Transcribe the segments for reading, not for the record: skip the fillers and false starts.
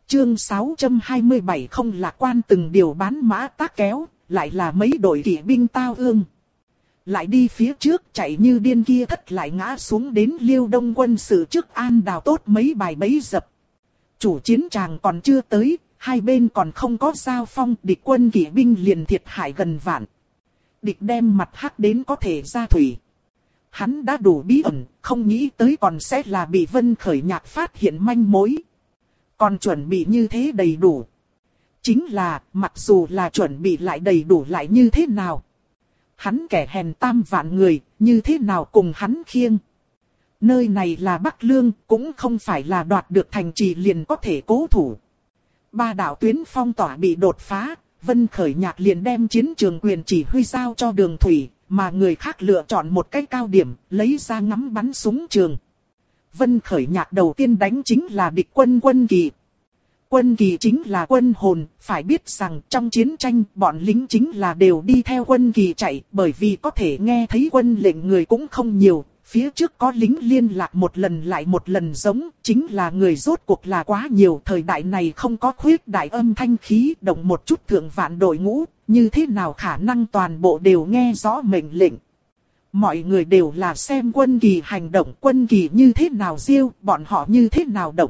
Chương 627 không lạc quan từng điều bán mã tác kéo, lại là mấy đội kỵ binh tao ương. Lại đi phía trước chạy như điên kia thất lại ngã xuống đến Liêu Đông quân sự trước an đào tốt mấy bài bẫy dập. Chủ chiến tràng còn chưa tới, hai bên còn không có giao phong, địch quân kỵ binh liền thiệt hại gần vạn. Địch đem mặt hắc đến có thể ra thủy. Hắn đã đủ bí ẩn, không nghĩ tới còn sẽ là bị Vân Khởi Nhạc phát hiện manh mối. Còn chuẩn bị như thế đầy đủ. Chính là, mặc dù là chuẩn bị lại đầy đủ lại như thế nào. Hắn kẻ hèn tam vạn người, như thế nào cùng hắn khiêng. Nơi này là Bắc Lương, cũng không phải là đoạt được thành trì liền có thể cố thủ. Ba đạo tuyến phong tỏa bị đột phá, Vân Khởi Nhạc liền đem chiến trường quyền chỉ huy giao cho Đường Thủy, mà người khác lựa chọn một cái cao điểm, lấy ra ngắm bắn súng trường. Vân Khởi Nhạc đầu tiên đánh chính là địch quân quân kỳ. Quân kỳ chính là quân hồn, phải biết rằng trong chiến tranh bọn lính chính là đều đi theo quân kỳ chạy, bởi vì có thể nghe thấy quân lệnh người cũng không nhiều. Phía trước có lính liên lạc một lần lại một lần giống, chính là người rốt cuộc là quá nhiều. Thời đại này không có khuyết đại âm thanh khí, động một chút thượng vạn đội ngũ, như thế nào khả năng toàn bộ đều nghe rõ mệnh lệnh. Mọi người đều là xem quân kỳ hành động, quân kỳ như thế nào diêu, bọn họ như thế nào động.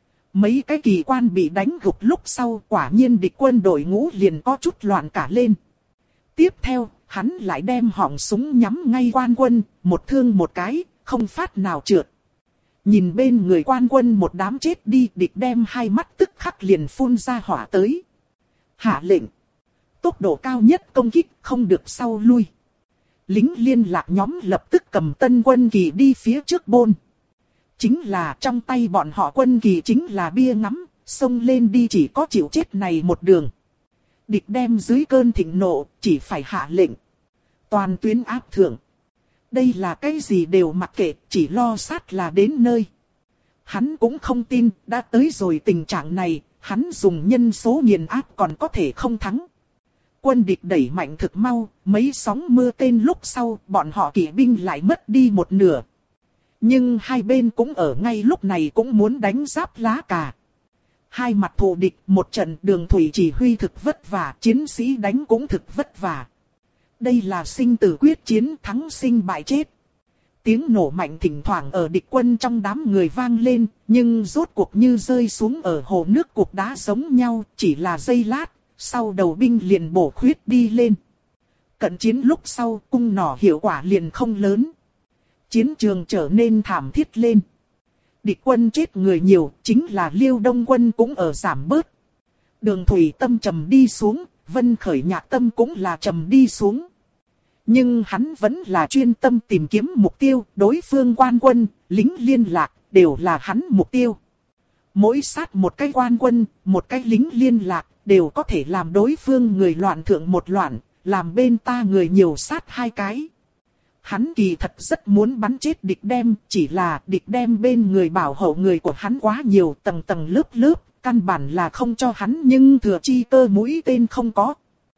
Mấy cái kỳ quan bị đánh gục lúc sau, quả nhiên địch quân đội ngũ liền có chút loạn cả lên. Tiếp theo, hắn lại đem họng súng nhắm ngay quan quân, một thương một cái, không phát nào trượt. Nhìn bên người quan quân một đám chết đi, địch đem hai mắt tức khắc liền phun ra hỏa tới. Hạ lệnh. Tốc độ cao nhất công kích, không được sau lui. Lính liên lạc nhóm lập tức cầm tân quân kỳ đi phía trước bôn. Chính là trong tay bọn họ quân kỳ chính là bia ngắm, xông lên đi chỉ có chịu chết này một đường. Địch đem dưới cơn thịnh nộ, chỉ phải hạ lệnh. Toàn tuyến áp thượng. Đây là cái gì đều mặc kệ, chỉ lo sát là đến nơi. Hắn cũng không tin, đã tới rồi tình trạng này, hắn dùng nhân số nghiền áp còn có thể không thắng. Quân địch đẩy mạnh thực mau, mấy sóng mưa tên lúc sau, bọn họ kỵ binh lại mất đi một nửa. Nhưng hai bên cũng ở ngay lúc này cũng muốn đánh giáp lá cà. Hai mặt thù địch, một trận Đường Thủy chỉ huy thực vất vả, chiến sĩ đánh cũng thực vất vả. Đây là sinh tử quyết chiến, thắng sinh bại chết. Tiếng nổ mạnh thỉnh thoảng ở địch quân trong đám người vang lên, nhưng rốt cuộc như rơi xuống ở hồ nước cục đá giống nhau, chỉ là giây lát, sau đầu binh liền bổ khuyết đi lên. Cận chiến lúc sau, cung nỏ hiệu quả liền không lớn. Chiến trường trở nên thảm thiết lên. Địch quân chết người nhiều, chính là Liêu Đông quân cũng ở giảm bớt. Đường Thủy tâm trầm đi xuống, Vân Khởi Nhạc tâm cũng là trầm đi xuống. Nhưng hắn vẫn là chuyên tâm tìm kiếm mục tiêu, đối phương quan quân, lính liên lạc, đều là hắn mục tiêu. Mỗi sát một cái quan quân, một cái lính liên lạc, đều có thể làm đối phương người loạn thượng một loạn, làm bên ta người nhiều sát hai cái. Hắn kỳ thật rất muốn bắn chết địch đem, chỉ là địch đem bên người bảo hộ người của hắn quá nhiều tầng tầng lớp lớp, căn bản là không cho hắn nhưng thừa chi cơ mũi tên không có.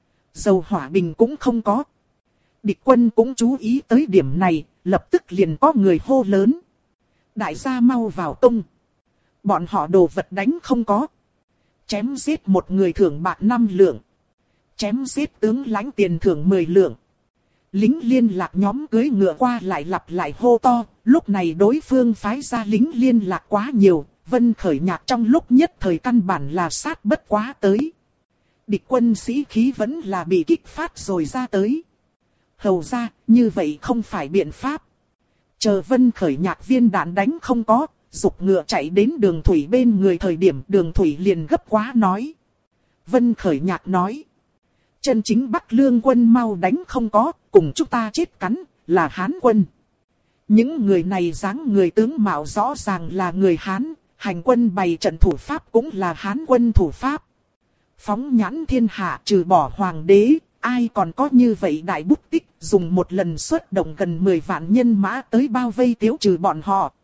Dầu hỏa bình cũng không có. Địch quân cũng chú ý tới điểm này, lập tức liền có người hô lớn. Đại gia mau vào công. Bọn họ đồ vật đánh không có. Chém giết một người thưởng bạc 5 lượng. Chém giết tướng lãnh tiền thưởng 10 lượng. Lính liên lạc nhóm cưỡi ngựa qua lại lặp lại hô to, lúc này đối phương phái ra lính liên lạc quá nhiều, Vân Khởi Nhạc trong lúc nhất thời căn bản là sát bất quá tới. Địch quân sĩ khí vẫn là bị kích phát rồi ra tới. Hầu ra, như vậy không phải biện pháp. Chờ Vân Khởi Nhạc viên đạn đánh không có, dục ngựa chạy đến Đường Thủy bên người thời điểm Đường Thủy liền gấp quá nói. Vân Khởi Nhạc nói. Chân chính Bắc Lương quân mau đánh không có, cùng chúng ta chết cắn, là Hán quân. Những người này dáng người tướng mạo rõ ràng là người Hán, hành quân bày trận thủ pháp cũng là Hán quân thủ pháp. Phóng nhãn thiên hạ trừ bỏ hoàng đế, ai còn có như vậy đại bút tích, dùng một lần xuất động gần 10 vạn nhân mã tới bao vây tiếu trừ bọn họ.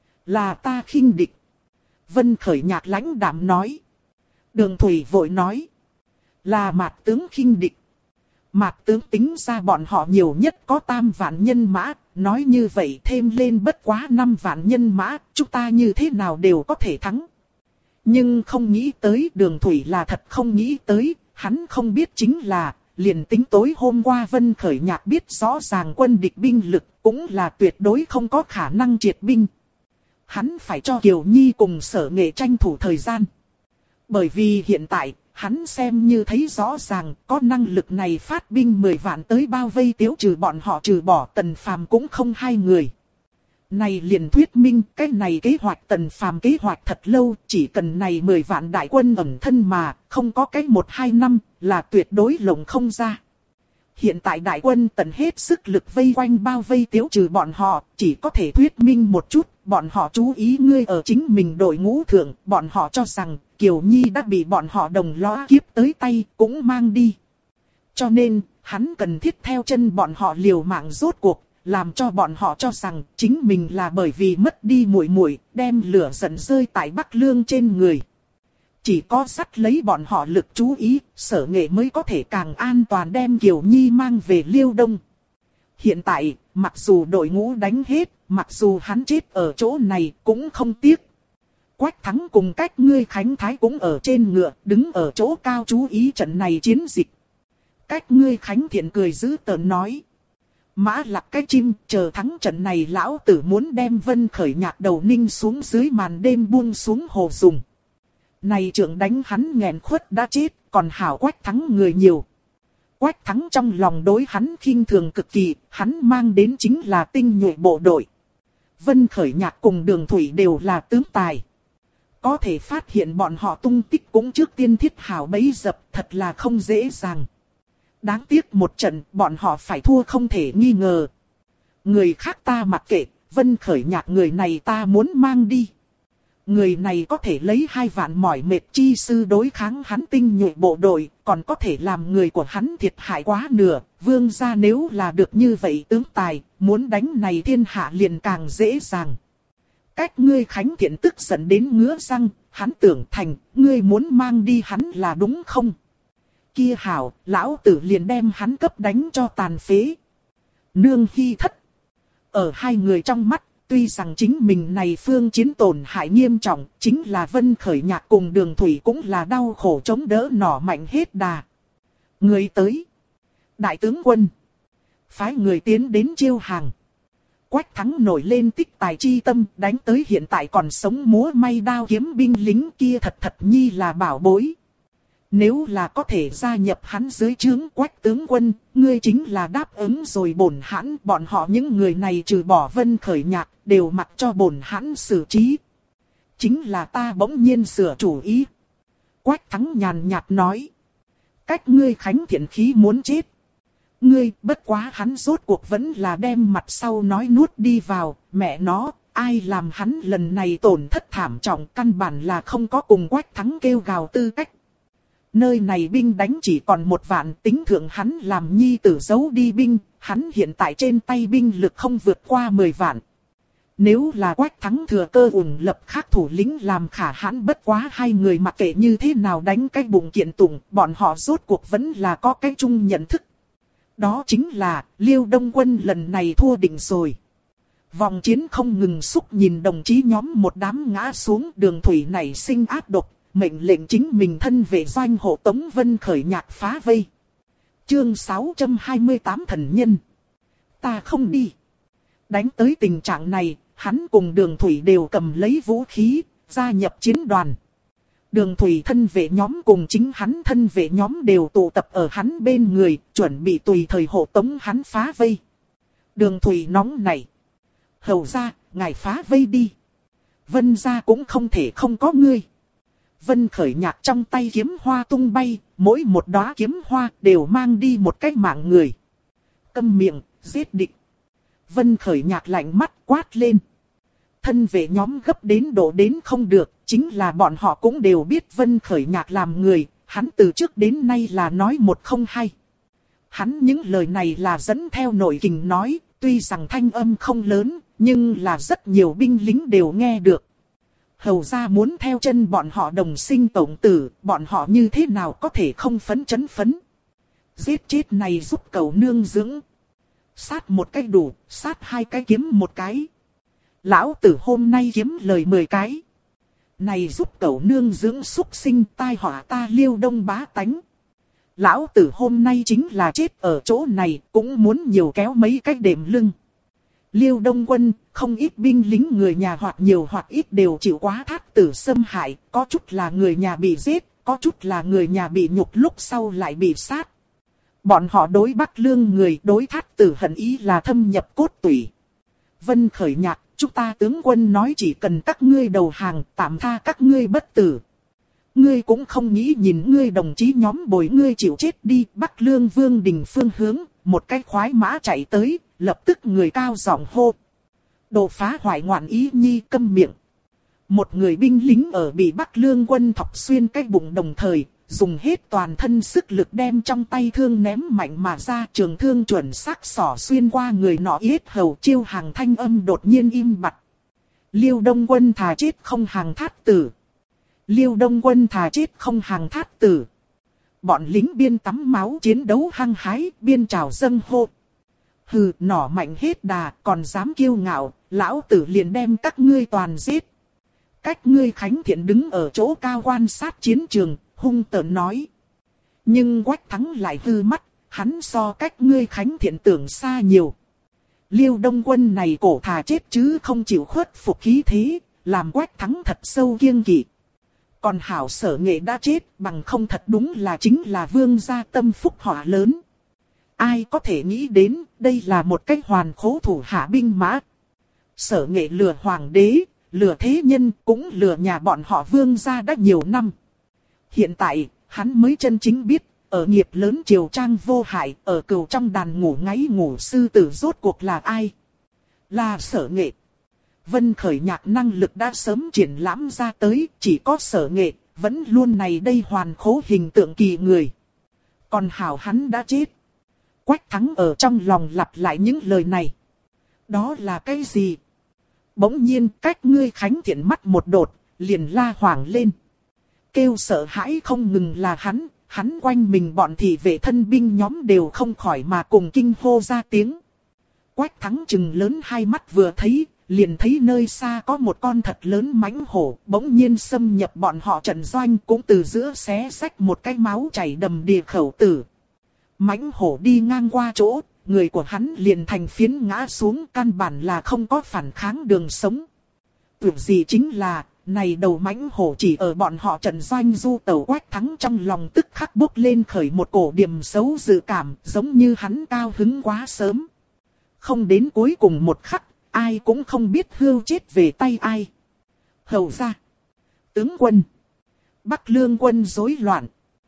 Là ta khinh địch. Vân Khởi Nhạc lãnh đạm nói. Đường Thủy vội nói. Là Mạt tướng khinh địch. Mạt tướng tính ra bọn họ nhiều nhất có 3 vạn nhân mã, nói như vậy thêm lên bất quá 5 vạn nhân mã, chúng ta như thế nào đều có thể thắng. Nhưng không nghĩ tới, Đường Thủy là thật không nghĩ tới, hắn không biết chính là, liền tính tối hôm qua Vân Khởi Nhạc biết rõ ràng quân địch binh lực, cũng là tuyệt đối không có khả năng triệt binh. Hắn phải cho Kiều Nhi cùng Sở Nghệ tranh thủ thời gian. Bởi vì hiện tại, hắn xem như thấy rõ ràng, có năng lực này phát binh 10 vạn tới bao vây Tiếu Trừ bọn họ, trừ bỏ Tần Phàm cũng không 2 người. Này liền thuyết minh, cái này kế hoạch Tần Phàm kế hoạch thật lâu, chỉ cần này 10 vạn đại quân ẩn thân mà, không có cái 1-2 năm, là tuyệt đối lộng không ra. Hiện tại đại quân tận hết sức lực vây quanh bao vây Tiếu Trừ bọn họ, chỉ có thể thuyết minh một chút, bọn họ chú ý ngươi ở chính mình đội ngũ thượng, bọn họ cho rằng, Kiều Nhi đã bị bọn họ đồng lõa kiếp tới tay, cũng mang đi. Cho nên, hắn cần thiết theo chân bọn họ liều mạng rốt cuộc, làm cho bọn họ cho rằng chính mình là bởi vì mất đi muội muội, đem lửa giận rơi tại Bắc Lương trên người. Chỉ có dắt lấy bọn họ lực chú ý, Sở Nghệ mới có thể càng an toàn đem Kiều Nhi mang về Liêu Đông. Hiện tại, mặc dù đội ngũ đánh hết, mặc dù hắn chết ở chỗ này cũng không tiếc. Quách Thắng cùng cách ngươi Khánh Thái cũng ở trên ngựa, đứng ở chỗ cao chú ý trận này chiến dịch. Cách ngươi Khánh Thiện cười giữ tợn nói. Mã Lạc cái chim, chờ thắng trận này lão tử muốn đem Vân Khởi Nhạc đầu ninh xuống dưới màn đêm buông xuống hồ dùng. Này trưởng đánh hắn nghẹn khuất đã chết, còn hảo Quách Thắng người nhiều. Quách Thắng trong lòng đối hắn khinh thường cực kỳ, hắn mang đến chính là tinh nhuệ bộ đội. Vân Khởi Nhạc cùng Đường Thủy đều là tướng tài. Có thể phát hiện bọn họ tung tích cũng trước tiên thiết hảo bấy dập, thật là không dễ dàng. Đáng tiếc một trận, bọn họ phải thua không thể nghi ngờ. Người khác ta mặc kệ, Vân Khởi Nhạc người này ta muốn mang đi. Người này có thể lấy 2 vạn mỏi mệt chi sư đối kháng hắn tinh nhuệ bộ đội, còn có thể làm người của hắn thiệt hại quá nửa. Vương gia nếu là được như vậy tướng tài, muốn đánh này thiên hạ liền càng dễ dàng. Cách ngươi Khánh Thiện tức giận đến ngứa răng, hắn tưởng thành, ngươi muốn mang đi hắn là đúng không? Kia hảo, lão tử liền đem hắn cấp đánh cho tàn phế. Nương Hy thất. Ở 2 người trong mắt, tuy rằng chính mình này phương chiến tổn hại nghiêm trọng, chính là Vân Khởi Nhạc cùng Đường Thủy cũng là đau khổ chống đỡ nỏ mạnh hết đà. Người tới. Đại tướng quân. Phái người tiến đến chiêu hàng. Quách Thắng nổi lên tích tài chi tâm, đánh tới hiện tại còn sống múa may đao kiếm binh lính kia thật thật nhi là bảo bối. Nếu là có thể gia nhập hắn dưới trướng Quách tướng quân, ngươi chính là đáp ứng rồi bổn hãn, bọn họ những người này trừ bỏ Vân Khởi Nhạc, đều mặc cho bổn hãn xử trí. Chính là ta bỗng nhiên sửa chủ ý. Quách Thắng nhàn nhạt nói. Cách ngươi Khánh Thiện khí muốn chết. Ngươi, bất quá hắn rốt cuộc vẫn là đem mặt sau nói nuốt đi vào, mẹ nó, ai làm hắn lần này tổn thất thảm trọng, căn bản là không có cùng Quách Thắng kêu gào tư cách. Nơi này binh đánh chỉ còn 1 vạn, tính thượng hắn làm nhi tử giấu đi binh, hắn hiện tại trên tay binh lực không vượt qua 10 vạn. Nếu là Quách Thắng thừa cơ ủng lập khác thủ lĩnh làm khả hãn, bất quá 2 người mặc kệ như thế nào đánh cái bụng kiện tụng, bọn họ rốt cuộc vẫn là có cái chung nhận thức. Đó chính là, Liêu Đông quân lần này thua định rồi. Vòng chiến không ngừng xúc nhìn đồng chí nhóm một đám ngã xuống, Đường Thủy nảy sinh ác độc, mệnh lệnh chính mình thân vệ doanh hộ tống Vân Khởi Nhạc phá vây. Chương 628 thần nhân. Ta không đi. Đánh tới tình trạng này, hắn cùng Đường Thủy đều cầm lấy vũ khí, gia nhập chiến đoàn. Đường Thủy thân vệ nhóm cùng chính hắn thân vệ nhóm đều tụ tập ở hắn bên người, chuẩn bị tùy thời hộ tống hắn phá vây. Đường Thủy nóng nảy. Hầu ra, ngài phá vây đi. Vân gia cũng không thể không có ngươi. Vân Khởi Nhạc trong tay kiếm hoa tung bay, mỗi một đóa kiếm hoa đều mang đi một cái mạng người. Câm miệng, giết địch. Vân Khởi Nhạc lạnh mắt quát lên. Thân vệ nhóm gấp đến độ đến không được, chính là bọn họ cũng đều biết Vân Khởi Nhạc làm người, hắn từ trước đến nay là nói một không hai. Hắn những lời này là dẫn theo nội kình nói, tuy rằng thanh âm không lớn, nhưng là rất nhiều binh lính đều nghe được. Hầu ra muốn theo chân bọn họ đồng sinh tổng tử, bọn họ như thế nào có thể không phấn chấn phấn. Giết chết này giúp cầu nương dưỡng. Sát một cái đủ, sát 2 cái kiếm một cái. Lão tử hôm nay kiếm lời 10 cái. Này giúp cẩu nương dưỡng súc sinh, tai họa ta Liêu Đông bá tánh. Lão tử hôm nay chính là chết ở chỗ này, cũng muốn nhiều kéo mấy cái đệm lưng. Liêu Đông quân, không ít binh lính người nhà hoặc nhiều hoặc ít đều chịu quá Thát Tử xâm hại, có chút là người nhà bị giết, có chút là người nhà bị nhục lúc sau lại bị sát. Bọn họ đối Bắc Lương người đối Thát Tử hận ý là thâm nhập cốt tủy. Vân Khởi Nhạc, chúng ta tướng quân nói chỉ cần các ngươi đầu hàng, tạm tha các ngươi bất tử. Ngươi cũng không nghĩ nhìn ngươi đồng chí nhóm bồi ngươi chịu chết đi. Bắc Lương Vương Đình phương hướng, một cái khoái mã chạy tới, lập tức người cao giọng hô. Đồ phá hoại ngoạn ý nhi, câm miệng. Một người binh lính ở bị Bắc Lương quân thọc xuyên cái bụng, đồng thời dùng hết toàn thân sức lực đem trong tay thương ném mạnh mà ra, trường thương chuẩn xác xỏ xuyên qua người nọ yết hầu, chiêu hàng thanh âm đột nhiên im bặt. Liêu Đông quân thà chết không hàng Thát Tử. Liêu Đông quân thà chết không hàng Thát Tử. Bọn lính biên tắm máu chiến đấu hăng hái, biên trào dâng hô. Hừ, nỏ mạnh hết đà, còn dám kiêu ngạo, lão tử liền đem các ngươi toàn giết. Cách ngươi Khánh Thiện đứng ở chỗ cao quan sát chiến trường, hung tợn nói. Nhưng Quách Thắng lại hư mắt, hắn so cách ngươi Khánh Thiện tưởng xa nhiều. Liêu Đông quân này cổ thà chết chứ không chịu khuất phục khí thế, làm Quách Thắng thật sâu kiêng kỵ. Còn hảo Sở Nghệ đã chết, bằng không thật đúng là chính là vương gia tâm phúc họa lớn. Ai có thể nghĩ đến, đây là một cách hoàn khố thủ hạ binh mã. Sở Nghệ lừa hoàng đế, lừa thế nhân, cũng lừa nhà bọn họ vương gia đã nhiều năm. Hiện tại, hắn mới chân chính biết, ở nghiệp lớn triều trang vô hại, ở cừu trong đàn ngủ ngáy ngủ sư tử rốt cuộc là ai? Là Sở Nghệ. Vân Khởi Nhạc năng lực đã sớm triển lãm ra tới, chỉ có Sở Nghệ, vẫn luôn này đây hoàn khố hình tượng kỳ người. Còn hảo hắn đã chết. Quách Thắng ở trong lòng lặp lại những lời này. Đó là cái gì? Bỗng nhiên cách ngươi Khánh Thiện mắt một đột, liền la hoảng lên. Kêu sợ hãi không ngừng là hắn quanh mình bọn thị vệ thân binh nhóm đều không khỏi mà cùng kinh hô ra tiếng. Quách Thắng trừng lớn hai mắt vừa thấy, liền thấy nơi xa có một con thật lớn mãnh hổ, bỗng nhiên xâm nhập bọn họ trận doanh, cũng từ giữa xé xách một cái máu chảy đầm đìa khẩu tử. Mãnh hổ đi ngang qua chỗ, người của hắn liền thành phiến ngã xuống, căn bản là không có phản kháng đường sống. Tưởng gì chính là, này đầu mãnh hổ chỉ ở bọn họ trận doanh du tẩu. Quách Thắng trong lòng tức khắc bốc lên khởi một cổ điểm xấu dự cảm, giống như hắn cao hứng quá sớm. Không đến cuối cùng một khắc, ai cũng không biết hưu chết về tay ai. Hầu ra, tướng quân, Bắc Lương quân rối loạn.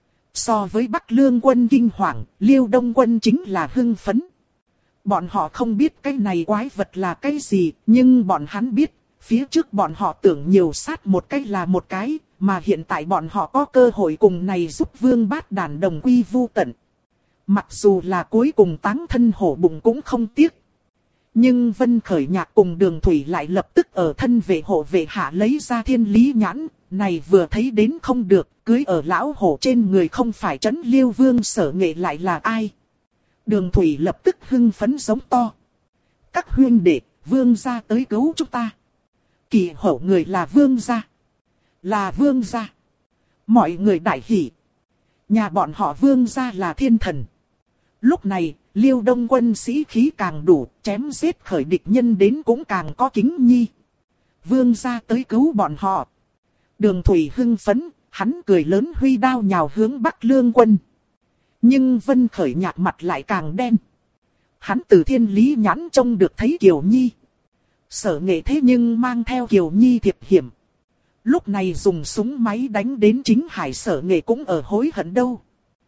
So với Bắc Lương quân kinh hoàng, Liêu Đông quân chính là hưng phấn. Bọn họ không biết cái này quái vật là cái gì, nhưng bọn hắn biết, phía trước bọn họ tưởng nhiều sát một cái là một cái, mà hiện tại bọn họ có cơ hội cùng này giúp Vương Bát Đàn đồng quy vu tận. Mặc dù là cuối cùng táng thân hổ bụng cũng không tiếc. Nhưng Vân Khởi Nhạc cùng Đường Thủy lại lập tức ở thân vệ hộ vệ hạ lấy ra thiên lý nhãn, này vừa thấy đến không được, cưới ở lão hổ trên người không phải Trấn Liêu Vương Sở Nghệ lại là ai. Đường Thủy lập tức hưng phấn giống to. Các huynh đệ, Vương gia tới cứu chúng ta. Kỳ hổ người là Vương gia. Là Vương gia. Mọi người đại hỉ. Nhà bọn họ Vương gia là thiên thần. Lúc này, Liêu Đông quân sĩ khí càng đủ, chém giết khởi địch nhân đến cũng càng có kính nhi. Vương gia tới cứu bọn họ. Đường Thủy hưng phấn, hắn cười lớn huy đao nhào hướng Bắc Lương quân. Nhưng Vân Khởi Nhạc mặt lại càng đen. Hắn từ thiên lý nhãn trông được thấy Kiều Nhi. Sở Nghệ thế nhưng mang theo Kiều Nhi thiệp hiểm. Lúc này dùng súng máy đánh đến chính hải Sở Nghệ cũng ở hối hận đâu.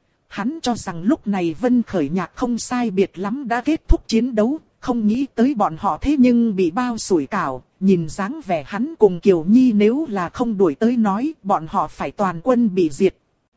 Hắn cho rằng lúc này Vân Khởi Nhạc không sai biệt lắm đã kết thúc chiến đấu, không nghĩ tới bọn họ thế nhưng bị bao sủi cảo, nhìn dáng vẻ hắn cùng Kiều Nhi nếu là không đuổi tới nói, bọn họ phải toàn quân bị diệt.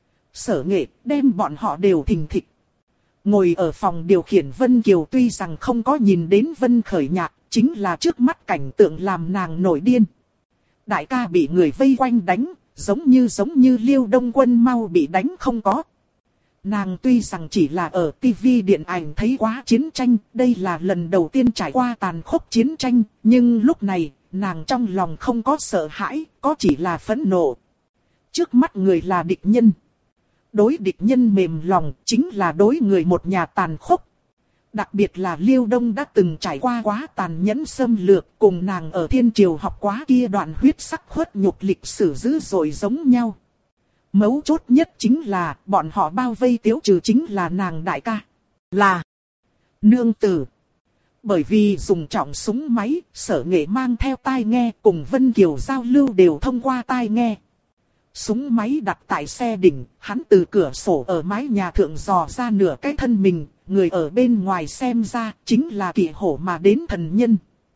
Sở Nghệ đem bọn họ đều thình thịch. Ngồi ở phòng điều khiển Vân Kiều tuy rằng không có nhìn đến Vân Khởi Nhạc, chính là trước mắt cảnh tượng làm nàng nổi điên. Đại ca bị người vây quanh đánh, giống như Liêu Đông quân mau bị đánh không có. Nàng tuy rằng chỉ là ở TV điện ảnh thấy quá chiến tranh, đây là lần đầu tiên trải qua tàn khốc chiến tranh, nhưng lúc này, nàng trong lòng không có sợ hãi, có chỉ là phẫn nộ. Trước mắt người là địch nhân. Đối địch nhân mềm lòng chính là đối người một nhà tàn khốc. Đặc biệt là Liêu Đông đã từng trải qua quá tàn nhẫn xâm lược, cùng nàng ở thiên triều học quá kia đoạn huyết sắc khuất nhục lịch sử dữ dội giống nhau. Mấu chốt nhất chính là bọn họ bao vây Tiếu Trừ chính là nàng đại ca, là nương tử. Bởi vì dùng trọng súng máy, Sở Nghệ mang theo tai nghe cùng Vân Kiều giao lưu đều thông qua tai nghe. Súng máy đặt tại xe đỉnh, hắn từ cửa sổ ở mái nhà thượng dò ra nửa cái thân mình, người ở bên ngoài xem ra chính là kỵ hổ mà đến thần nhân.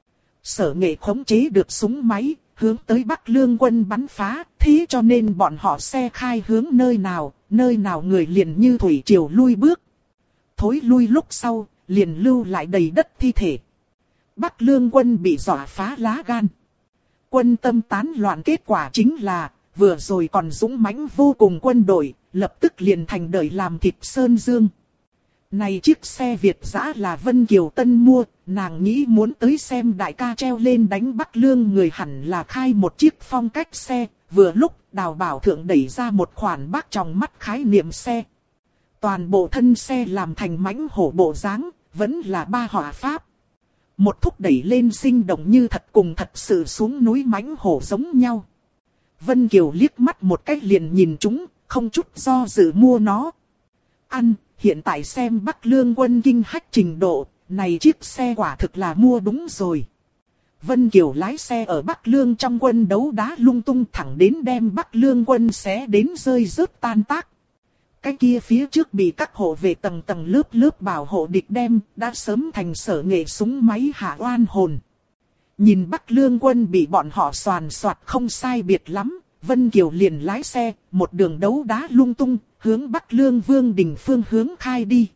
Sở Nghệ khống chế được súng máy, hướng tới Bắc Lương quân bắn phá, thế cho nên bọn họ xe khai hướng nơi nào người liền như thủy triều lui bước. Thối lui lúc sau, liền lưu lại đầy đất thi thể. Bắc Lương quân bị dọa phá lá gan. Quân tâm tán loạn, kết quả chính là vừa rồi còn dũng mãnh vô cùng quân đội, lập tức liền thành đời làm thịt sơn dương. Này chiếc xe Việt dã là Vân Kiều Tân mua, nàng nghĩ muốn tới xem đại ca treo lên đánh Bắc Lương người, hẳn là khai một chiếc phong cách xe, vừa lúc Đào Bảo Thượng đẩy ra một khoản bác trong mắt khái niệm xe. Toàn bộ thân xe làm thành mãnh hổ bộ dáng, vẫn là ba họa pháp. Một thúc đẩy lên sinh động như thật, cùng thật sự xuống núi mãnh hổ giống nhau. Vân Kiều liếc mắt một cách liền nhìn chúng, không chút do dự mua nó. Hiện tại xem Bắc Lương quân kinh hách trình độ, này chiếc xe quả thực là mua đúng rồi. Vân Kiều lái xe ở Bắc Lương trong quân đấu đá lung tung, thẳng đến đem Bắc Lương quân xé đến rơi rớt tan tác. Cái kia phía trước bị các hộ vệ tầng tầng lớp lớp bảo hộ địch đem, đã sớm thành Sở Nghệ súng máy hạ oan hồn. Nhìn Bắc Lương quân bị bọn họ soàn soạt không sai biệt lắm, Vân Kiều liền lái xe, một đường đấu đá lung tung, hướng Bắc Lương Vương đình phương hướng khai đi.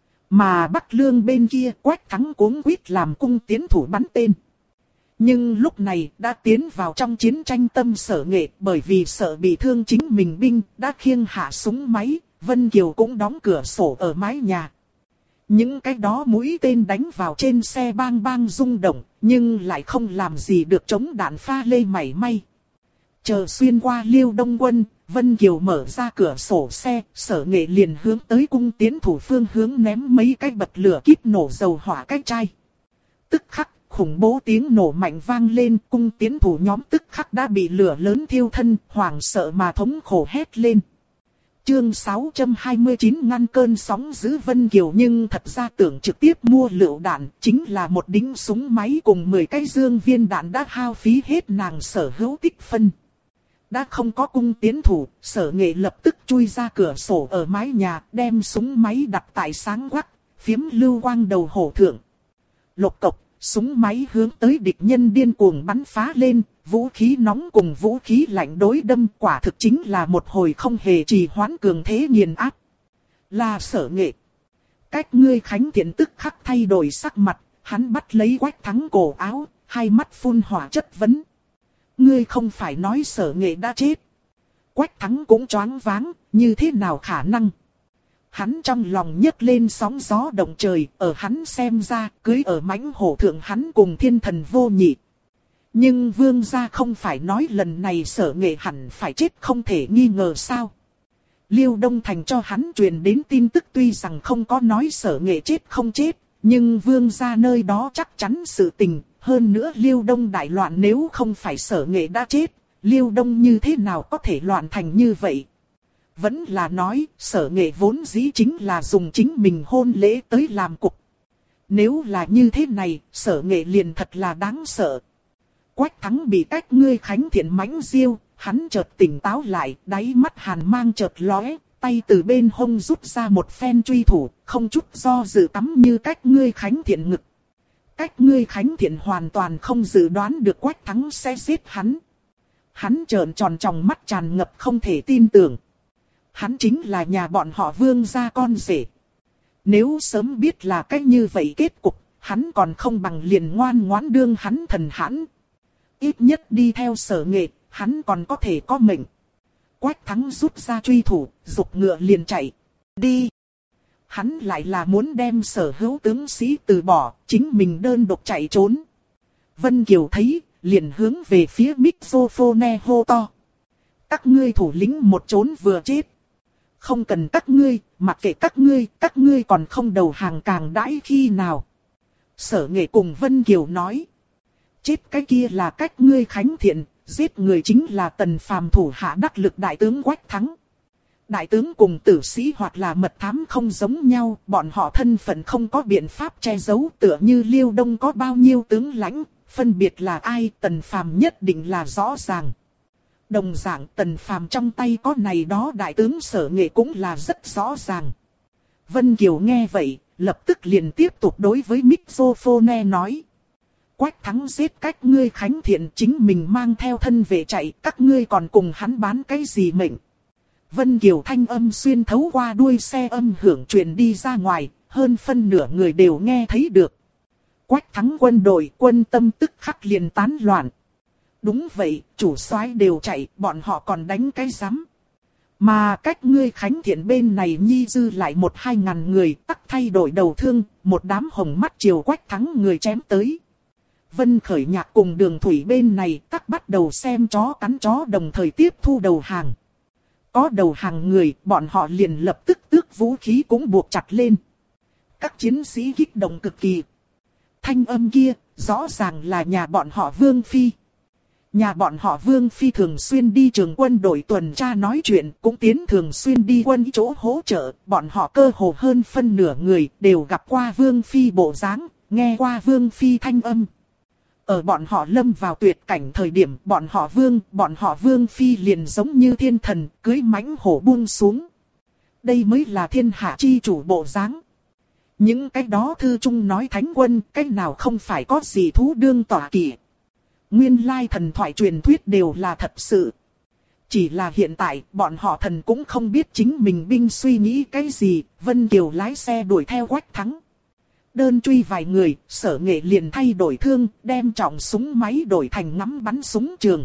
Mà Bắc Lương bên kia Quách Thắng cuống quýt làm cung tiến thủ bắn tên. Nhưng lúc này đã tiến vào trong chiến tranh tâm Sở Nghệ, bởi vì sợ bị thương chính mình binh, đã khiêng hạ súng máy, Vân Kiều cũng đóng cửa sổ ở mái nhà. Những cái đó mũi tên đánh vào trên xe bang bang rung động, nhưng lại không làm gì được chống đạn pha lê mảy may. Chờ xuyên qua Liêu Đông quân, Vân Kiều mở ra cửa sổ xe, Sở Nghệ liền hướng tới cung tiến thủ phương hướng ném mấy cái bật lửa kíp nổ dầu hỏa cái chai. Tức khắc, khủng bố tiếng nổ mạnh vang lên, cung tiến thủ nhóm tức khắc đã bị lửa lớn thiêu thân, hoảng sợ mà thống khổ hét lên. Chương 629 ngăn cơn sóng dữ. Vân Kiều nhưng thật ra tưởng trực tiếp mua lựu đạn, chính là một đĩnh súng máy cùng 10 cái dương viên đạn đã hao phí hết nàng sở hữu tích phân. Đã không có cung tiến thủ, Sở Nghệ lập tức chui ra cửa sổ ở mái nhà, đem súng máy đặt tại sáng quắc, phiếm lưu quang đầu hổ thượng. Lộc cộc, súng máy hướng tới địch nhân điên cuồng bắn phá lên, vũ khí nóng cùng vũ khí lạnh đối đâm, quả thực chính là một hồi không hề trì hoãn cường thế nghiền áp. Là Sở Nghệ. Cách ngươi Khánh Thiện tức khắc thay đổi sắc mặt, hắn bắt lấy Quách Thắng cổ áo, hai mắt phun hỏa chất vấn. Ngươi không phải nói Sở Nghệ đã chết. Quách Thắng cũng choáng váng, như thế nào khả năng? Hắn trong lòng nhấc lên sóng gió động trời, ở hắn xem ra, cưới ở mãnh hổ thượng hắn cùng thiên thần vô nhị. Nhưng vương gia không phải nói lần này Sở Nghệ hẳn phải chết không thể nghi ngờ sao? Liêu Đông Thành cho hắn truyền đến tin tức tuy rằng không có nói Sở Nghệ chết không chết, nhưng vương gia nơi đó chắc chắn sự tình. Hơn nữa Liêu Đông đại loạn, nếu không phải Sở Nghệ đã chết, Liêu Đông như thế nào có thể loạn thành như vậy? Vẫn là nói, Sở Nghệ vốn dĩ chính là dùng chính mình hôn lễ tới làm cục. Nếu là như thế này, Sở Nghệ liền thật là đáng sợ. Quách Thắng bị cách ngươi Khánh Thiện mãnh diêu, hắn chợt tỉnh táo lại, đáy mắt hàn mang chợt lóe, tay từ bên hông rút ra một phen truy thủ, không chút do dự cắm như cách ngươi Khánh Thiện ngực. Cách ngươi Khánh Thiện hoàn toàn không dự đoán được Quách Thắng sẽ giết hắn. Hắn trợn tròn tròng mắt tràn ngập không thể tin tưởng. Hắn chính là nhà bọn họ Vương gia con rể. Nếu sớm biết là cách như vậy kết cục, hắn còn không bằng liền ngoan ngoãn đương hắn thần hãn. Ít nhất đi theo Sở Nghệ, hắn còn có thể có mệnh. Quách Thắng rút ra truy thủ, giục ngựa liền chạy. Đi! Hắn lại là muốn đem sở hữu tướng sĩ từ bỏ, chính mình đơn độc chạy trốn. Vân Kiều thấy, liền hướng về phía microphone hô to. Các ngươi thủ lĩnh một trốn vừa chết. Không cần các ngươi, mặc kệ các ngươi còn không đầu hàng càng đãi khi nào. Sở Nghệ cùng Vân Kiều nói. Chết cái kia là cách ngươi khánh thiện, giết người chính là Tần Phàm thủ hạ đắc lực đại tướng Quách Thắng. Đại tướng cùng tử sĩ hoặc là mật thám không giống nhau, bọn họ thân phận không có biện pháp che giấu, tựa như Liêu Đông có bao nhiêu tướng lãnh, phân biệt là ai, Tần Phàm nhất định là rõ ràng. Đồng dạng Tần Phàm trong tay có này đó đại tướng Sở Nghệ cũng là rất rõ ràng. Vân Kiều nghe vậy, lập tức liền tiếp tục đối với microphone nói. Quách Thắng giết các ngươi khánh thiện, chính mình mang theo thân về chạy, các ngươi còn cùng hắn bán cái gì mệnh. Vân Kiều thanh âm xuyên thấu qua đuôi xe âm hưởng truyền đi ra ngoài, hơn phân nửa người đều nghe thấy được. Quách Thắng quân đội, quân tâm tức khắc liền tán loạn. Đúng vậy, chủ soái đều chạy, bọn họ còn đánh cái rắm. Mà cách ngươi khánh thiện bên này nhi dư lại 1-2 ngàn người, tắc thay đổi đầu thương, một đám hồng mắt chiều Quách Thắng người chém tới. Vân Khởi Nhạc cùng Đường Thủy bên này tắc bắt đầu xem chó cắn chó, đồng thời tiếp thu đầu hàng. Có đầu hàng người, bọn họ liền lập tức tước vũ khí cũng buộc chặt lên. Các chiến sĩ kích động cực kỳ. Thanh âm kia, rõ ràng là nhà bọn họ Vương Phi. Nhà bọn họ Vương Phi thường xuyên đi trường quân đội tuần tra nói chuyện, cũng tiến thường xuyên đi quân chỗ hỗ trợ. Bọn họ cơ hồ hơn phân nửa người đều gặp qua Vương Phi bộ dáng, nghe qua Vương Phi thanh âm. Ở bọn họ lâm vào tuyệt cảnh thời điểm, bọn họ Vương Phi liền giống như thiên thần, cưỡi mãnh hổ buông xuống. Đây mới là thiên hạ chi chủ bộ dáng. Những cái đó thư trung nói thánh quân, cái nào không phải có gì thú đương tọa kỵ. Nguyên lai thần thoại truyền thuyết đều là thật sự. Chỉ là hiện tại, bọn họ thần cũng không biết chính mình binh suy nghĩ cái gì, Vân Kiều lái xe đuổi theo Quách Thắng. Đơn truy vài người, Sở Nghệ liền thay đổi thương, đem trọng súng máy đổi thành ngắm bắn súng trường.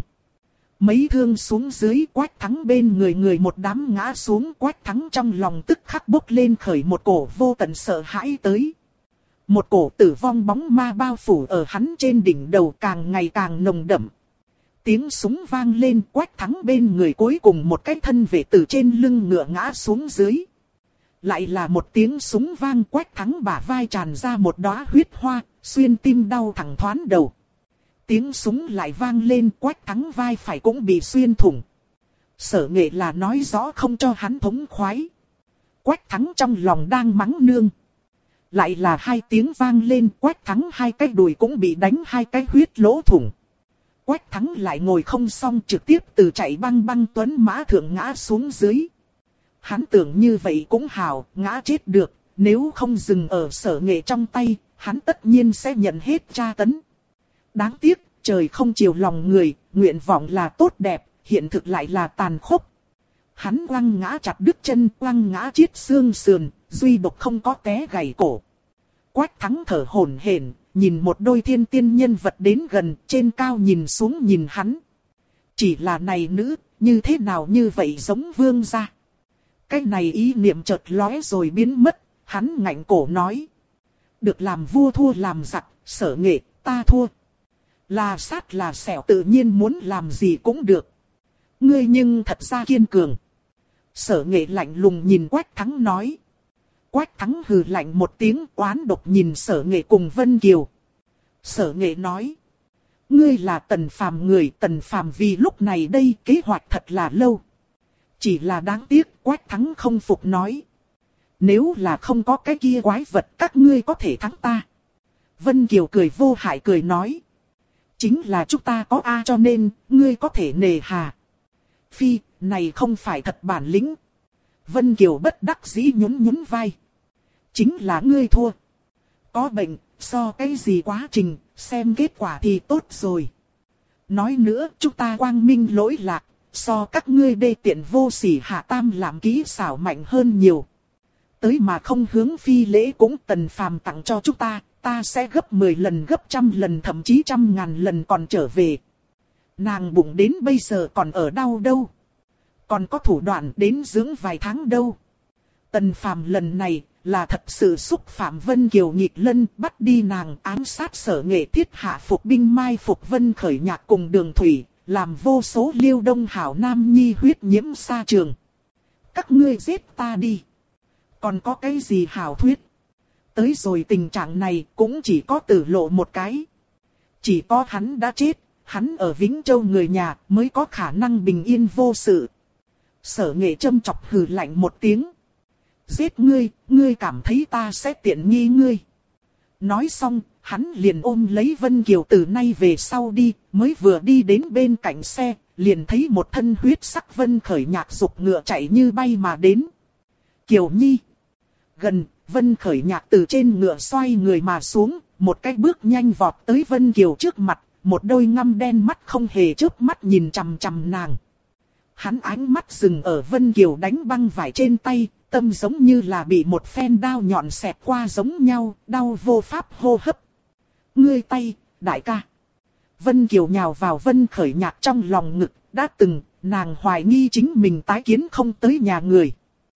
Mấy thương xuống dưới, Quách Thắng bên người một đám ngã xuống, Quách Thắng trong lòng tức khắc bốc lên khởi một cổ vô tận sợ hãi tới. Một cổ tử vong bóng ma bao phủ ở hắn trên đỉnh đầu, càng ngày càng nồng đậm. Tiếng súng vang lên, Quách Thắng bên người cuối cùng một cái thân vệ từ trên lưng ngựa ngã xuống dưới. Lại là một tiếng súng vang, Quách Thắng bả vai tràn ra một đóa huyết hoa, xuyên tim đau thẳng thoáng đầu. Tiếng súng lại vang lên, Quách Thắng vai phải cũng bị xuyên thủng. Sở Nghệ là nói rõ không cho hắn thống khoái. Quách Thắng trong lòng đang mắng nương. Lại là 2 tiếng vang lên, Quách Thắng 2 cái đùi cũng bị đánh 2 cái huyết lỗ thủng. Quách Thắng lại ngồi không xong, trực tiếp từ chạy băng băng tuấn mã thượng ngã xuống dưới. Hắn tưởng như vậy cũng hảo, ngã chết được, nếu không dừng ở Sở Nghệ trong tay, hắn tất nhiên sẽ nhận hết tra tấn. Đáng tiếc, trời không chiều lòng người, nguyện vọng là tốt đẹp, hiện thực lại là tàn khốc. Hắn quăng ngã chặt đứt chân, quăng ngã chiết xương sườn, duy độc không có té gãy cổ. Quách Thắng thở hổn hển, nhìn một đôi thiên tiên nhân vật đến gần, trên cao nhìn xuống nhìn hắn. Chỉ là này nữ, như thế nào như vậy giống vương gia. Cái này ý niệm chợt lóe rồi biến mất, hắn ngạnh cổ nói. Được làm vua thua làm giặc, Sở Nghệ, ta thua. Là sát là sẹo, tự nhiên muốn làm gì cũng được. Ngươi nhưng thật ra kiên cường. Sở Nghệ lạnh lùng nhìn Quách Thắng nói. Quách Thắng hừ lạnh một tiếng, oán độc nhìn Sở Nghệ cùng Vân Kiều. Sở Nghệ nói. Ngươi là Tần Phàm người, Tần Phàm vì lúc này đây kế hoạch thật là lâu. Chỉ là đáng tiếc, Quách Thắng không phục nói. Nếu là không có cái kia quái vật, các ngươi có thể thắng ta. Vân Kiều cười vô hại cười nói. Chính là chúng ta có A cho nên, ngươi có thể nề hà. Phi, này không phải thật bản lĩnh. Vân Kiều bất đắc dĩ nhún nhún vai. Chính là ngươi thua. Có bệnh, so cái gì quá trình, xem kết quả thì tốt rồi. Nói nữa, chúng ta quang minh lỗi lạc, so các ngươi đê tiện vô sỉ hạ tam làm kỹ xảo mạnh hơn nhiều. Tới mà không hướng phi lễ cũng Tần Phàm tặng cho chúng ta, ta sẽ gấp 10 lần gấp 100 lần thậm chí 100.000 lần còn trở về. Nàng bụng đến bây giờ còn ở đau đâu. Còn có thủ đoạn đến dưỡng vài tháng đâu. Tần Phàm lần này là thật sự xúc phạm Vân Kiều nghịch lân, bắt đi nàng ám sát Sở Nghệ thiết hạ phục binh mai phục Vân Khởi Nhạc cùng Đường Thủy, làm vô số Liêu Đông hảo nam nhi huyết nhiễm sa trường. Các ngươi giết ta đi. Còn có cái gì hảo thuyết? Tới rồi tình trạng này cũng chỉ có Tử Lộ một cái. Chỉ có hắn đã chết, hắn ở Vĩnh Châu người nhà mới có khả năng bình yên vô sự. Sở Nghệ châm chọc hừ lạnh một tiếng. Giết ngươi, ngươi cảm thấy ta sẽ tiện nghi ngươi. Nói xong, hắn liền ôm lấy Vân Kiều từ nay về sau đi, mới vừa đi đến bên cạnh xe, liền thấy một thân huyết sắc Vân Khởi Nhạc giục ngựa chạy như bay mà đến. Kiều Nhi. Gần, Vân Khởi Nhạc từ trên ngựa xoay người mà xuống, một cái bước nhanh vọt tới Vân Kiều trước mặt, một đôi ngăm đen mắt không hề chớp mắt nhìn chằm chằm nàng. Hắn ánh mắt dừng ở Vân Kiều đánh băng vải trên tay, tâm giống như là bị một phen đao nhọn xẹt qua giống nhau, đau vô pháp hô hấp. Ngươi tay, đại ca. Vân Kiều nhào vào Vân Khởi Nhạc trong lòng ngực, đã từng, nàng hoài nghi chính mình tái kiến không tới nhà người.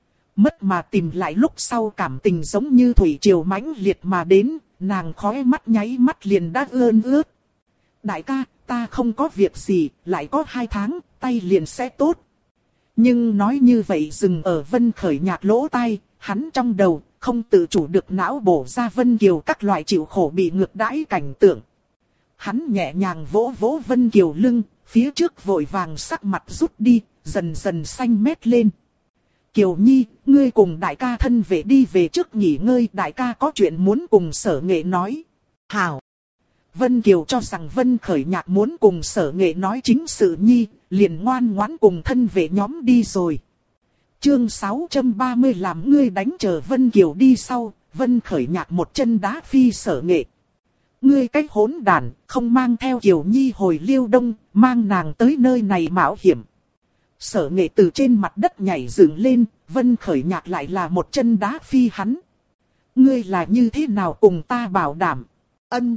Mất mà tìm lại lúc sau cảm tình giống như thủy triều mãnh liệt mà đến, nàng khóe mắt nháy mắt liền đã ươn ướt. Đại ca, ta không có việc gì, lại có 2 tháng, tay liền sẽ tốt. Nhưng nói như vậy dừng ở Vân Khởi Nhạc lỗ tai, hắn trong đầu không tự chủ được não bổ ra Vân Kiều các loại chịu khổ bị ngược đãi cảnh tượng. Hắn nhẹ nhàng vỗ vỗ Vân Kiều lưng, phía trước vội vàng sắc mặt rút đi, dần dần xanh mét lên. Kiều Nhi, ngươi cùng đại ca thân về đi về trước nghỉ ngơi, đại ca có chuyện muốn cùng Sở Nghệ nói. Hảo. Vân Kiều cho rằng Vân Khởi Nhạc muốn cùng Sở Nghệ nói chính sự nhi, liền ngoan ngoãn cùng thân vệ nhóm đi rồi. Chương 630 làm ngươi đánh chờ Vân Kiều đi sau, Vân Khởi Nhạc một chân đá phi Sở Nghệ. Ngươi cái hỗn đản, không mang theo Kiều Nhi hồi Liêu Đông, mang nàng tới nơi này mạo hiểm. Sở Nghệ từ trên mặt đất nhảy dựng lên, Vân Khởi Nhạc lại là một chân đá phi hắn. Ngươi là như thế nào cùng ta bảo đảm? Ân.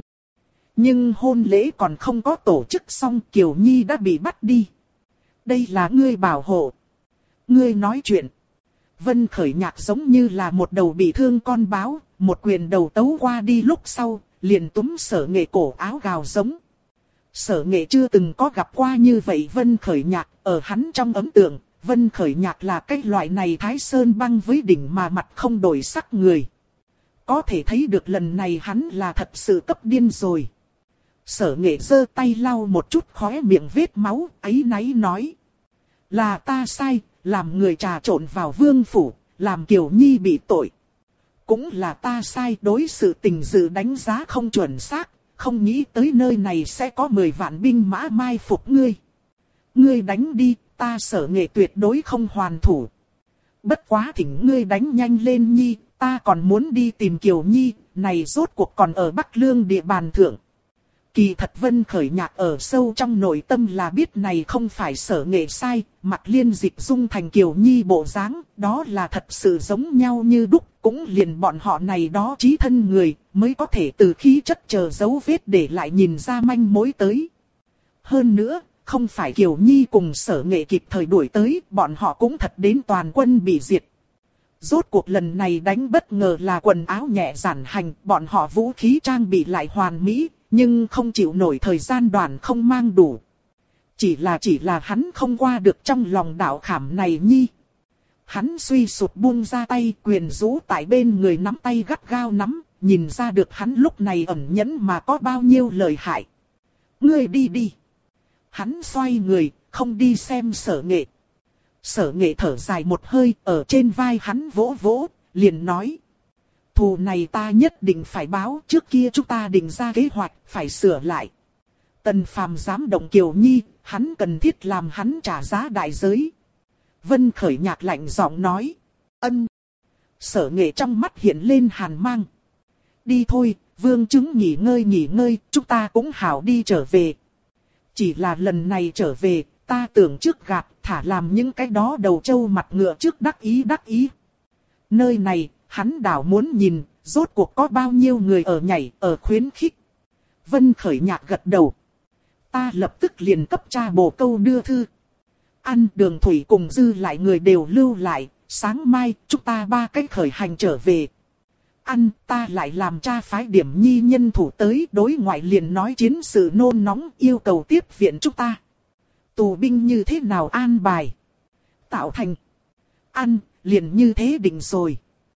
Nhưng hôn lễ còn không có tổ chức xong, Kiều Nhi đã bị bắt đi. Đây là ngươi bảo hộ. Ngươi nói chuyện. Vân Khởi Nhạc giống như là một đầu bị thương con báo, một quyền đầu tấu qua đi lúc sau, liền túm Sở Nghệ cổ áo gào giống. Sở Nghệ chưa từng có gặp qua như vậy Vân Khởi Nhạc, ở hắn trong ấn tượng, Vân Khởi Nhạc là cái loại này Thái Sơn băng với đỉnh mà mặt không đổi sắc người. Có thể thấy được lần này hắn là thật sự cấp điên rồi. Sở Nghệ giơ tay lau một chút khóe miệng vết máu, áy náy nói. Là ta sai, làm người trà trộn vào vương phủ, làm Kiều Nhi bị tội. Cũng là ta sai, đối sự tình dự đánh giá không chuẩn xác, không nghĩ tới nơi này sẽ có 10 vạn binh mã mai phục ngươi. Ngươi đánh đi, ta Sở Nghệ tuyệt đối không hoàn thủ. Bất quá thỉnh ngươi đánh nhanh lên Nhi, ta còn muốn đi tìm Kiều Nhi, này rốt cuộc còn ở Bắc Lương địa bàn thượng. Kỳ thật Vân Khởi Nhạc ở sâu trong nội tâm là biết này không phải Sở Nghệ sai, mặt liên dịch dung thành Kiều Nhi bộ dáng, đó là thật sự giống nhau như đúc, cũng liền bọn họ này đó chí thân người, mới có thể từ khí chất chờ dấu vết để lại nhìn ra manh mối tới. Hơn nữa, không phải Kiều Nhi cùng Sở Nghệ kịp thời đuổi tới, bọn họ cũng thật đến toàn quân bị diệt. Rốt cuộc lần này đánh bất ngờ là quần áo nhẹ giản hành, bọn họ vũ khí trang bị lại hoàn mỹ, nhưng không chịu nổi thời gian đoàn không mang đủ. Chỉ là hắn không qua được trong lòng đạo khảm này Nhi. Hắn suy sụp buông ra tay, quyền rũ tại bên người nắm tay gắt gao nắm, nhìn ra được hắn lúc này ẩn nhẫn mà có bao nhiêu lời hại. Ngươi đi đi. Hắn xoay người, không đi xem Sở Nghệ. Sở Nghệ thở dài một hơi, ở trên vai hắn vỗ vỗ, liền nói. Thù này ta nhất định phải báo, trước kia chúng ta định ra kế hoạch, phải sửa lại. Tần Phàm dám động Kiều Nhi, hắn cần thiết làm hắn trả giá đại giới. Vân Khởi Nhạc lạnh giọng nói. Ân. Sở Nghệ trong mắt hiện lên hàn mang. Đi thôi, vương chứng nghỉ ngơi, chúng ta cũng hảo đi trở về. Chỉ là lần này trở về, ta tưởng trước gạt, thả làm những cái đó đầu trâu mặt ngựa trước đắc ý. Nơi này, hắn đảo muốn nhìn, rốt cuộc có bao nhiêu người ở nhảy, ở khuyến khích. Vân Khởi Nhạc gật đầu. Ta lập tức liền cấp cha bổ câu đưa thư. Ăn Đường Thủy cùng dư lại người đều lưu lại, sáng mai chúng ta 3 cái khởi hành trở về. Ăn, ta lại làm cha phái điểm nhi nhân thủ tới đối ngoại liền nói chiến sự nôn nóng yêu cầu tiếp viện chúng ta. Tù binh như thế nào an bài? Tạo thành. Ăn, liền như thế định rồi.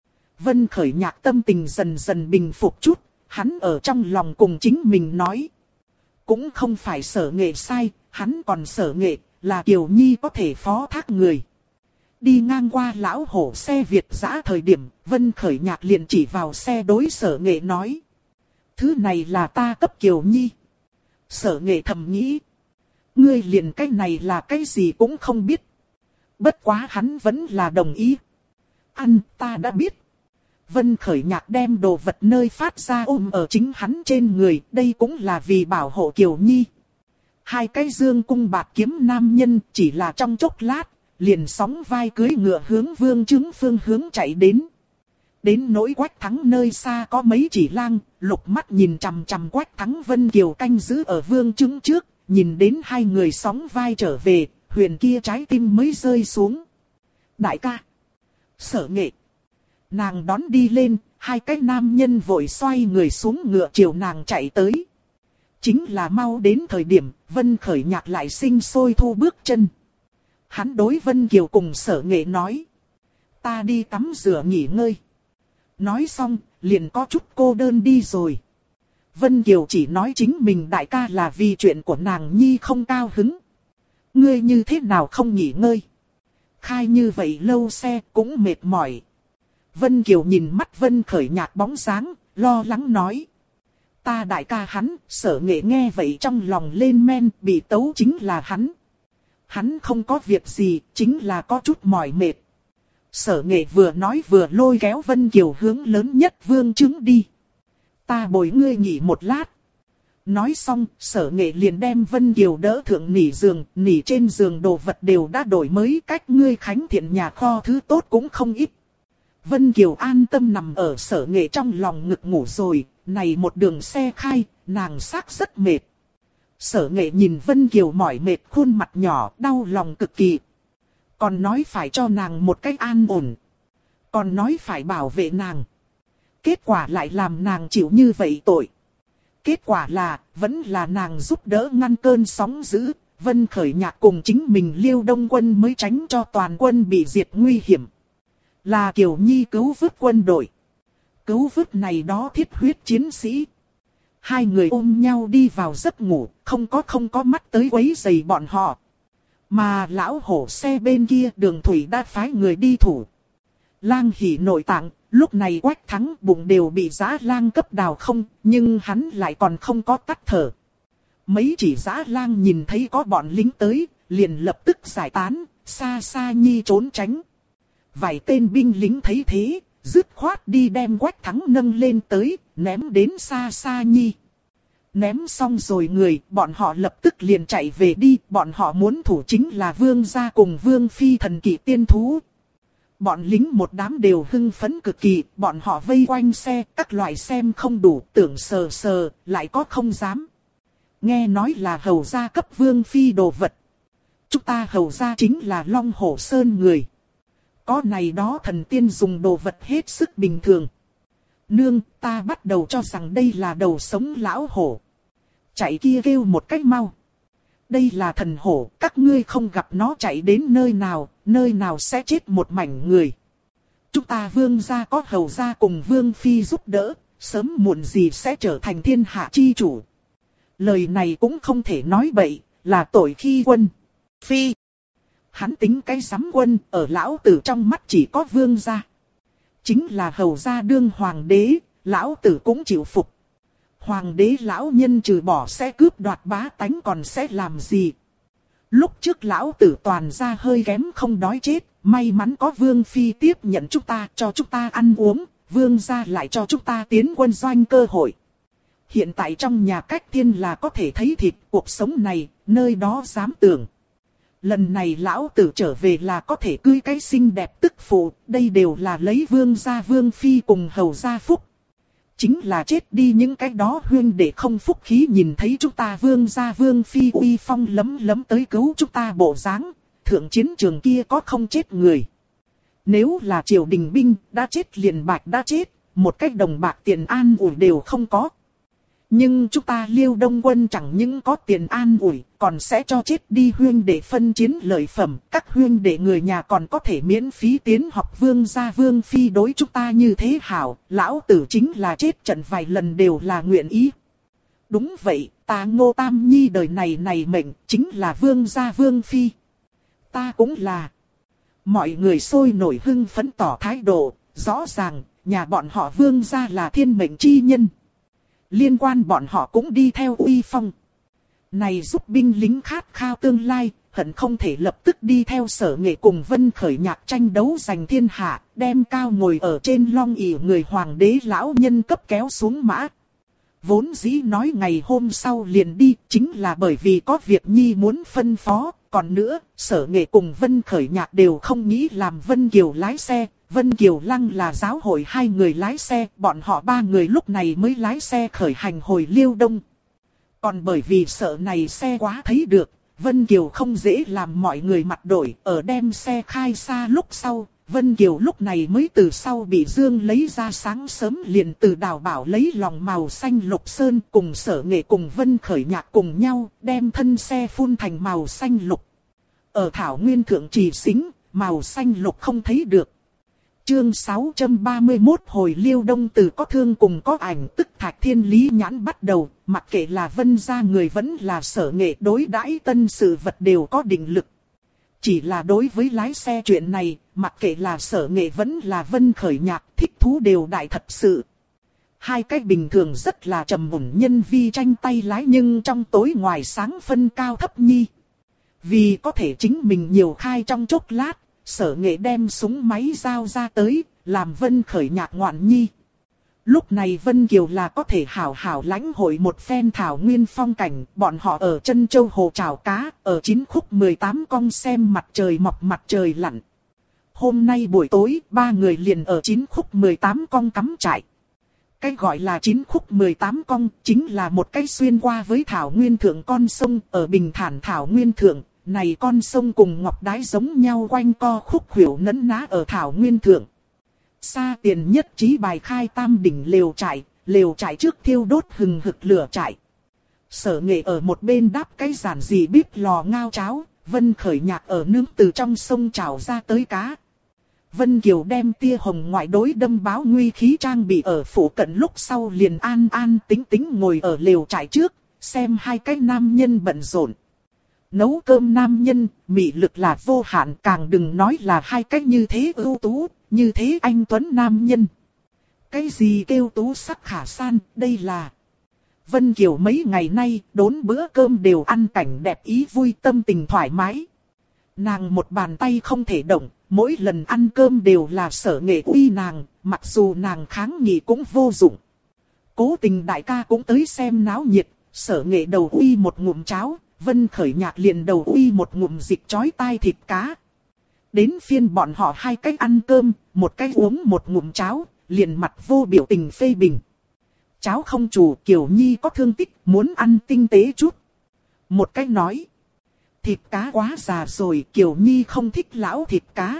Vân Khởi Nhạc tâm tình dần dần bình phục chút, hắn ở trong lòng cùng chính mình nói. Cũng không phải Sở Nghệ sai, hắn còn Sở Nghệ, là Kiều Nhi có thể phó thác người. Đi ngang qua lão hổ xe Việt dã thời điểm, Vân Khởi Nhạc liền chỉ vào xe đối Sở Nghệ nói. Thứ này là ta cấp Kiều Nhi. Sở Nghệ thầm nghĩ. Ngươi liền cái này là cái gì cũng không biết. Bất quá hắn vẫn là đồng ý. Ăn, ta đã biết. Vân Khởi Nhạc đem đồ vật nơi phát ra ôm ở chính hắn trên người, đây cũng là vì bảo hộ Kiều Nhi. Hai cái dương cung bạt kiếm nam nhân chỉ là trong chốc lát, liền sóng vai cưỡi ngựa hướng Vương Trứng phương hướng chạy đến. Đến nỗi Quách Thắng nơi xa có mấy chỉ lang, lục mắt nhìn chằm chằm Quách Thắng Vân Kiều canh giữ ở Vương Trứng trước, nhìn đến hai người sóng vai trở về, huyền kia trái tim mới rơi xuống. Đại ca, Sở Nghệ. Nàng đón đi lên, hai cái nam nhân vội xoay người xuống ngựa chiều nàng chạy tới. Chính là mau đến thời điểm, Vân Khởi Nhạc lại sinh sôi thu bước chân. Hắn đối Vân Kiều cùng Sở Nghệ nói. Ta đi tắm rửa nghỉ ngơi. Nói xong, liền có chút cô đơn đi rồi. Vân Kiều chỉ nói chính mình đại ca là vì chuyện của nàng nhi không cao hứng. Ngươi như thế nào không nghỉ ngơi? Khai như vậy lâu xe cũng mệt mỏi. Vân Kiều nhìn mắt Vân Khởi Nhạc bóng dáng, lo lắng nói. Ta đại ca hắn, Sở Nghệ nghe vậy trong lòng lên men, bị tấu chính là hắn. Hắn không có việc gì, chính là có chút mỏi mệt. Sở Nghệ vừa nói vừa lôi kéo Vân Kiều hướng lớn nhất Vương Trứng đi. Ta bồi ngươi nghỉ một lát. Nói xong, Sở Nghệ liền đem Vân Kiều đỡ thượng nỉ giường, nỉ trên giường đồ vật đều đã đổi mới, cách ngươi Khánh Thiện nhà kho thứ tốt cũng không ít. Vân Kiều an tâm nằm ở Sở Nghệ trong lòng ngực ngủ rồi, này một đường xe khai, nàng xác rất mệt. Sở Nghệ nhìn Vân Kiều mỏi mệt khuôn mặt nhỏ, đau lòng cực kỳ. Còn nói phải cho nàng một cách an ổn. Còn nói phải bảo vệ nàng. Kết quả lại làm nàng chịu như vậy tội. Kết quả là, vẫn là nàng giúp đỡ ngăn cơn sóng dữ. Vân Khởi Nhạc cùng chính mình Liêu Đông Quân mới tránh cho toàn quân bị diệt nguy hiểm. Là Kiều Nhi cứu vớt quân đội. Cứu vớt này đó thiết huyết chiến sĩ. Hai người ôm nhau đi vào giấc ngủ, không có mắt tới quấy rầy bọn họ. Mà lão hổ xe bên kia Đường Thủy đã phái người đi thủ. Lang Hỉ nội tạng, lúc này Quách Thắng bụng đều bị dã lang cấp đào không, nhưng hắn lại còn không có tắt thở. Mấy chỉ dã lang nhìn thấy có bọn lính tới, liền lập tức giải tán, xa xa nhi trốn tránh. Vài tên binh lính thấy thế, dứt khoát đi đem Quách Thắng nâng lên tới, ném đến xa xa nhi. Ném xong rồi người, bọn họ lập tức liền chạy về đi, bọn họ muốn thủ chính là Vương gia cùng Vương Phi thần kỵ tiên thú. Bọn lính một đám đều hưng phấn cực kỳ, bọn họ vây quanh xe, các loại xem không đủ, tưởng sờ sờ, lại có không dám. Nghe nói là hầu gia cấp Vương Phi đồ vật. Chúng ta hầu gia chính là Long Hổ Sơn người. Có này đó thần tiên dùng đồ vật hết sức bình thường. Nương, ta bắt đầu cho rằng đây là đầu sống lão hổ. Chạy kia kêu một cách mau. Đây là thần hổ, các ngươi không gặp nó chạy đến nơi nào sẽ chết một mảnh người. Chúng ta Vương gia có hầu gia cùng Vương Phi giúp đỡ, sớm muộn gì sẽ trở thành thiên hạ chi chủ. Lời này cũng không thể nói bậy, là tội khi quân. Phi. Hắn tính cái sắm quân, ở lão tử trong mắt chỉ có Vương gia. Chính là hầu gia đương hoàng đế, lão tử cũng chịu phục. Hoàng đế lão nhân trừ bỏ sẽ cướp đoạt bá tánh còn sẽ làm gì? Lúc trước lão tử toàn ra hơi kém không đói chết, may mắn có Vương Phi tiếp nhận chúng ta, cho chúng ta ăn uống, Vương gia lại cho chúng ta tiến quân doanh cơ hội. Hiện tại trong nhà cách thiên là có thể thấy thịt, cuộc sống này, nơi đó dám tưởng. Lần này lão tử trở về là có thể cưới cái xinh đẹp tức phụ, đây đều là lấy Vương gia Vương Phi cùng hầu gia phúc. Chính là chết đi những cái đó huyên để không phúc khí nhìn thấy chúng ta Vương gia Vương Phi uy phong lấm lấm tới cứu chúng ta bộ dáng, thượng chiến trường kia có không chết người. Nếu là triều đình binh, đã chết liền bạch đã chết, một cách đồng bạc tiền an ủi đều không có. Nhưng chúng ta Liêu Đông quân chẳng những có tiền an ủi, còn sẽ cho chết đi huynh đệ phân chiến lợi phẩm. Các huynh đệ người nhà còn có thể miễn phí tiến học vương gia vương phi, đối chúng ta như thế hảo, lão tử chính là chết trận vài lần đều là nguyện ý. Đúng vậy, ta Ngô Tam Nhi đời này mệnh chính là vương gia vương phi. Ta cũng là. Mọi người sôi nổi hưng phấn tỏ thái độ, rõ ràng, nhà bọn họ vương gia là thiên mệnh chi nhân. Liên quan bọn họ cũng đi theo uy phong. Này giúp binh lính khát khao tương lai, hận không thể lập tức đi theo Sở Nghệ cùng Vân Khởi Nhạc tranh đấu giành thiên hạ, đem cao ngồi ở trên long ỷ người hoàng đế lão nhân cấp kéo xuống mã. Vốn dĩ nói ngày hôm sau liền đi, chính là bởi vì có việc nhi muốn phân phó. Còn nữa, Sở Nghệ cùng Vân Khởi Nhạc đều không nghĩ làm Vân Kiều lái xe. Vân Kiều Lăng là giáo hội hai người lái xe, bọn họ ba người lúc này mới lái xe khởi hành hồi Liêu Đông. Còn bởi vì sợ này xe quá thấy được, Vân Kiều không dễ làm mọi người mặt đổi, ở đem xe khai xa lúc sau, Vân Kiều lúc này mới từ sau bị Dương lấy ra, sáng sớm liền từ Đào Bảo lấy lòng màu xanh lục sơn, cùng Sở Nghệ cùng Vân Khởi Nhạc cùng nhau, đem thân xe phun thành màu xanh lục. Ở Thảo Nguyên Thượng Trì Xính, màu xanh lục không thấy được. Chương 631 hồi Liêu Đông từ có thương cùng có ảnh, tức Thạch Thiên Lý nhãn bắt đầu, mặc kệ là Vân gia người vẫn là Sở Nghệ, đối đãi tân sự vật đều có định lực. Chỉ là đối với lái xe chuyện này, mặc kệ là Sở Nghệ vẫn là Vân Khởi Nhạc, thích thú đều đại thật sự. Hai cái bình thường rất là trầm ổn nhân vi tranh tay lái, nhưng trong tối ngoài sáng phân cao thấp nhi. Vì có thể chính mình nhiều khai trong chốc lát, Sở Nghệ đem súng máy giao ra tới, làm Vân Khởi Nhạc ngoạn nhi. Lúc này Vân Kiều là có thể hảo hảo lãnh hội một phen thảo nguyên phong cảnh, bọn họ ở Trân Châu hồ chảo cá, ở 9 khúc 18 cong xem mặt trời mọc mặt trời lặn. Hôm nay buổi tối, ba người liền ở 9 khúc 18 cong cắm trại. Cái gọi là 9 khúc 18 cong, chính là một cái xuyên qua với thảo nguyên thượng con sông, ở bình thản thảo nguyên thượng. Này con sông cùng ngọc đái giống nhau quanh co khúc khuỷu nấn ná ở thảo nguyên thượng. Xa tiền nhất trí bài khai tam đỉnh lều trại trước thiêu đốt hừng hực lửa trại. Sở Nghệ ở một bên đáp cái giản dị bếp lò ngao cháo, Vân Khởi Nhạc ở nướng từ trong sông trào ra tới cá. Vân Kiều đem tia hồng ngoại đối đâm báo nguy khí trang bị ở phủ cận, lúc sau liền an an tính tính ngồi ở lều trại trước, xem hai cái nam nhân bận rộn. Nấu cơm nam nhân, mị lực là vô hạn, càng đừng nói là hai cách như thế ưu tú, như thế anh tuấn nam nhân. Cái gì kêu tú sắc khả san, đây là... Vân Kiều mấy ngày nay, đốn bữa cơm đều ăn cảnh đẹp ý vui, tâm tình thoải mái. Nàng một bàn tay không thể động, mỗi lần ăn cơm đều là Sở Nghệ uy nàng, mặc dù nàng kháng nghị cũng vô dụng. Cố Tình đại ca cũng tới xem náo nhiệt, Sở Nghệ đầu uy một ngụm cháo. Vân Khởi Nhạc liền đầu uy một ngụm dịch chói tai thịt cá. Đến phiên bọn họ hai cách ăn cơm, một cách uống một ngụm cháo, liền mặt vô biểu tình phê bình. Cháo không chủ, Kiều Nhi có thương tích, muốn ăn tinh tế chút. Một cách nói, thịt cá quá già rồi, Kiều Nhi không thích lão thịt cá.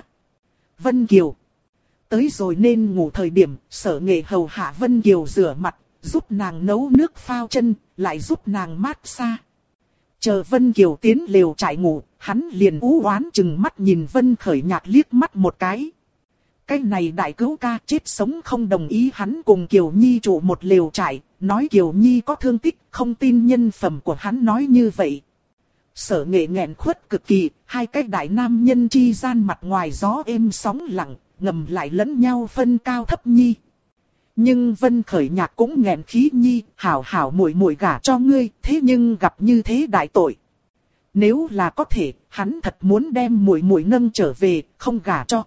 Vân Kiều, tới rồi nên ngủ thời điểm, Sở Nghệ hầu hạ Vân Kiều rửa mặt, giúp nàng nấu nước phao chân, lại giúp nàng mát xa. Chờ Vân Kiều tiến lều trại ngủ, hắn liền ú oán chừng mắt nhìn Vân Khởi Nhạc liếc mắt một cái. Cái này đại cứu ca chết sống không đồng ý hắn cùng Kiều Nhi trụ một lều trại, nói Kiều Nhi có thương tích, không tin nhân phẩm của hắn nói như vậy. Sở Nghệ nghẹn khuất cực kỳ, hai cái đại nam nhân chi gian mặt ngoài gió êm sóng lặng, ngầm lại lẫn nhau phân cao thấp nhi. Nhưng Vân Khởi Nhạc cũng nghẹn khí nhi, hảo hảo muội muội gả cho ngươi, thế nhưng gặp như thế đại tội. Nếu là có thể, hắn thật muốn đem muội muội nâng trở về, không gả cho.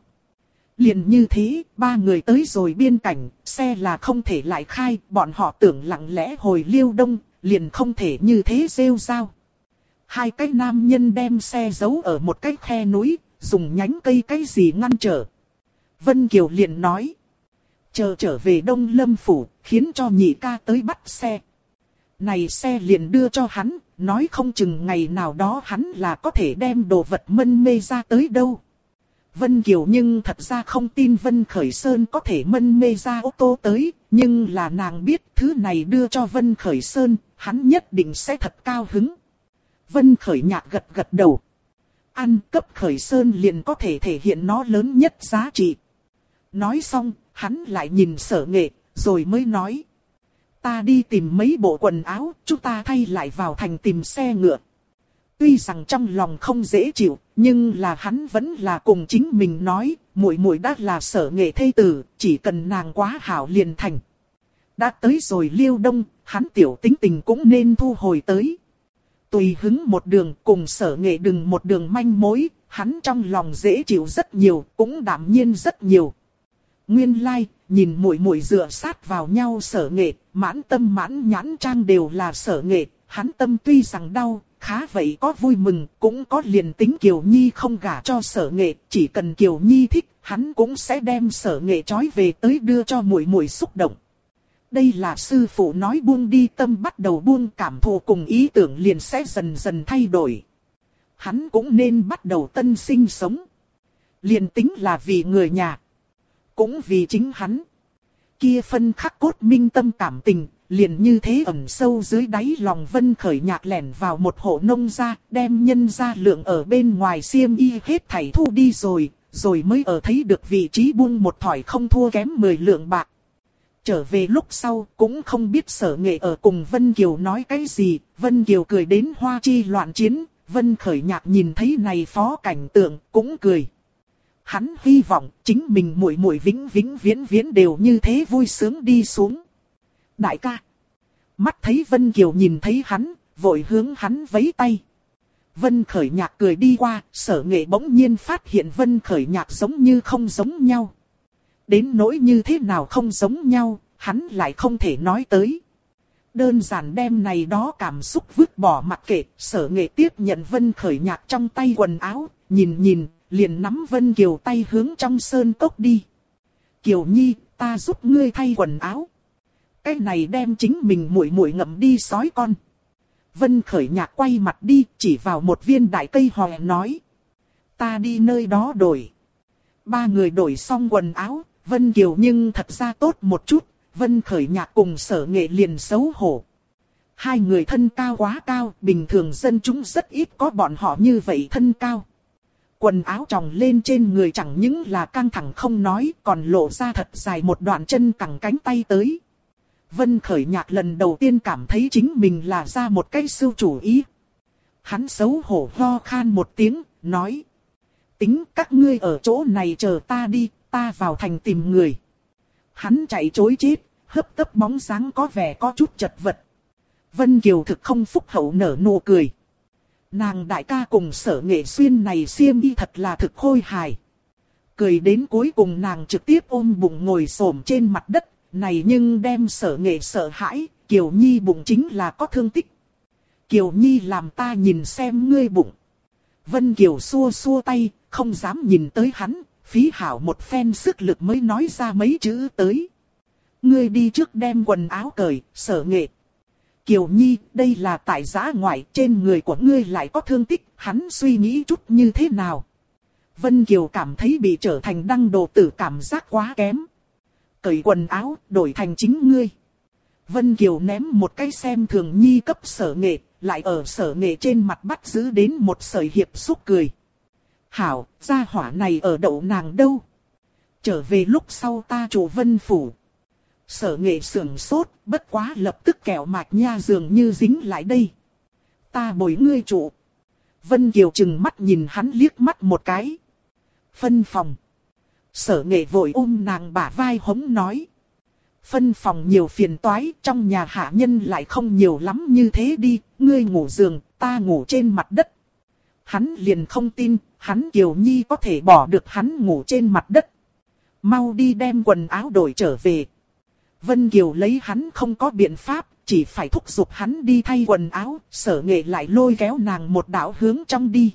Liền như thế, ba người tới rồi biên cảnh, xe là không thể lại khai, bọn họ tưởng lặng lẽ hồi Liêu Đông, liền không thể như thế rêu rao. Hai cái nam nhân đem xe giấu ở một cái khe núi, dùng nhánh cây cái gì ngăn trở. Vân Kiều liền nói. Chờ trở về Đông Lâm Phủ, khiến cho nhị ca tới bắt xe. Này xe liền đưa cho hắn, nói không chừng ngày nào đó hắn là có thể đem đồ vật mân mê ra tới đâu. Vân Kiều nhưng thật ra không tin Vân Khởi Sơn có thể mân mê ra ô tô tới, nhưng là nàng biết thứ này đưa cho Vân Khởi Sơn, hắn nhất định sẽ thật cao hứng. Vân Khởi Nhạc gật gật đầu. Ăn cấp Khởi Sơn liền có thể thể hiện nó lớn nhất giá trị. Nói xong, hắn lại nhìn Sở Nghệ, rồi mới nói. Ta đi tìm mấy bộ quần áo, chúng ta thay lại vào thành tìm xe ngựa. Tuy rằng trong lòng không dễ chịu, nhưng là hắn vẫn là cùng chính mình nói, muội muội đã là Sở Nghệ thê tử, chỉ cần nàng quá hảo liền thành. Đã tới rồi Liêu Đông, hắn tiểu tính tình cũng nên thu hồi tới. Tùy hứng một đường cùng Sở Nghệ đừng một đường manh mối, hắn trong lòng dễ chịu rất nhiều, cũng đạm nhiên rất nhiều. Nguyên lai, nhìn muội muội dựa sát vào nhau Sở Nghệ, mãn tâm mãn nhãn trang đều là Sở Nghệ, hắn tâm tuy rằng đau, khá vậy có vui mừng, cũng có liền tính Kiều Nhi không gả cho Sở Nghệ, chỉ cần Kiều Nhi thích, hắn cũng sẽ đem Sở Nghệ trói về tới đưa cho muội muội xúc động. Đây là sư phụ nói buông đi tâm bắt đầu buông, cảm thụ cùng ý tưởng liền sẽ dần dần thay đổi. Hắn cũng nên bắt đầu tân sinh sống. Liền tính là vì người nhà, cũng vì chính hắn. Kia phân khắc cốt minh tâm cảm tình, liền như thế ẩn sâu dưới đáy lòng Vân Khởi Nhạc lẻn vào một hộ nông gia, đem nhân gia lượng ở bên ngoài xiêm y hết thảy thu đi rồi mới ở thấy được vị trí buông một thỏi không thua kém 10 lượng bạc. Trở về lúc sau cũng không biết Sở Nghệ ở cùng Vân Kiều nói cái gì, Vân Kiều cười đến hoa chi loạn chiến, Vân Khởi Nhạc nhìn thấy này phó cảnh tượng cũng cười. Hắn hy vọng chính mình muội muội vĩnh vĩnh viễn viễn đều như thế vui sướng đi xuống. Đại ca. Mắt thấy Vân Kiều nhìn thấy hắn, vội hướng hắn vẫy tay. Vân Khởi Nhạc cười đi qua, Sở Nghệ bỗng nhiên phát hiện Vân Khởi Nhạc giống như không giống nhau. Đến nỗi như thế nào không giống nhau, hắn lại không thể nói tới. Đơn giản đem này đó cảm xúc vứt bỏ mặc kệ, Sở Nghệ tiếp nhận Vân Khởi Nhạc trong tay quần áo, nhìn, liền nắm Vân Kiều tay hướng trong sơn cốc đi. Kiều Nhi, ta giúp ngươi thay quần áo. Cái này đem chính mình muội muội ngậm đi sói con. Vân Khởi Nhạc quay mặt đi, chỉ vào một viên đại cây hòe nói. Ta đi nơi đó đổi. Ba người đổi xong quần áo, Vân Kiều nhưng thật ra tốt một chút, Vân Khởi Nhạc cùng Sở Nghệ liền xấu hổ. Hai người thân cao quá cao, bình thường dân chúng rất ít có bọn họ như vậy thân cao. Quần áo tròng lên trên người chẳng những là căng thẳng không nói, còn lộ ra thật dài một đoạn chân cẳng cánh tay tới. Vân Khởi Nhạc lần đầu tiên cảm thấy chính mình là ra một cái sưu chủ ý. Hắn xấu hổ ho khan một tiếng, nói. Tính các ngươi ở chỗ này chờ ta đi, ta vào thành tìm người. Hắn chạy trối chết, hấp tấp bóng dáng có vẻ có chút chật vật. Vân Kiều thực không phúc hậu nở nụ cười. Nàng đại ca cùng Sở Nghệ xuyên này xiêm y thật là thực khôi hài. Cười đến cuối cùng nàng trực tiếp ôm bụng ngồi xổm trên mặt đất, này nhưng đem Sở Nghệ sợ hãi, Kiều Nhi bụng chính là có thương tích. Kiều Nhi làm ta nhìn xem ngươi bụng. Vân Kiều xua xua tay, không dám nhìn tới hắn, phí hảo một phen sức lực mới nói ra mấy chữ tới. Ngươi đi trước đem quần áo cởi, Sở Nghệ. Kiều Nhi, đây là tại giã ngoại, trên người của ngươi lại có thương tích, hắn suy nghĩ chút như thế nào. Vân Kiều cảm thấy bị trở thành đăng đồ tử cảm giác quá kém. Cởi quần áo, đổi thành chính ngươi. Vân Kiều ném một cái xem thường Nhi cấp Sở Nghệ, lại ở Sở Nghệ trên mặt bắt giữ đến một sợi hiệp xúc cười. Hảo, gia hỏa này ở đậu nàng đâu? Trở về lúc sau ta chủ Vân Phủ. Sở Nghệ sưởng sốt, bất quá lập tức kẹo mạch nha dường như dính lại đây. Ta bồi ngươi chủ. Vân Kiều chừng mắt nhìn hắn liếc mắt một cái. Phân phòng. Sở Nghệ vội ôm nàng bả vai hống nói. Phân phòng nhiều phiền toái, trong nhà hạ nhân lại không nhiều lắm như thế đi, ngươi ngủ giường, ta ngủ trên mặt đất. Hắn liền không tin, hắn Kiều Nhi có thể bỏ được hắn ngủ trên mặt đất. Mau đi đem quần áo đổi trở về. Vân Kiều lấy hắn không có biện pháp, chỉ phải thúc giục hắn đi thay quần áo, Sở Nghệ lại lôi kéo nàng một đạo hướng trong đi.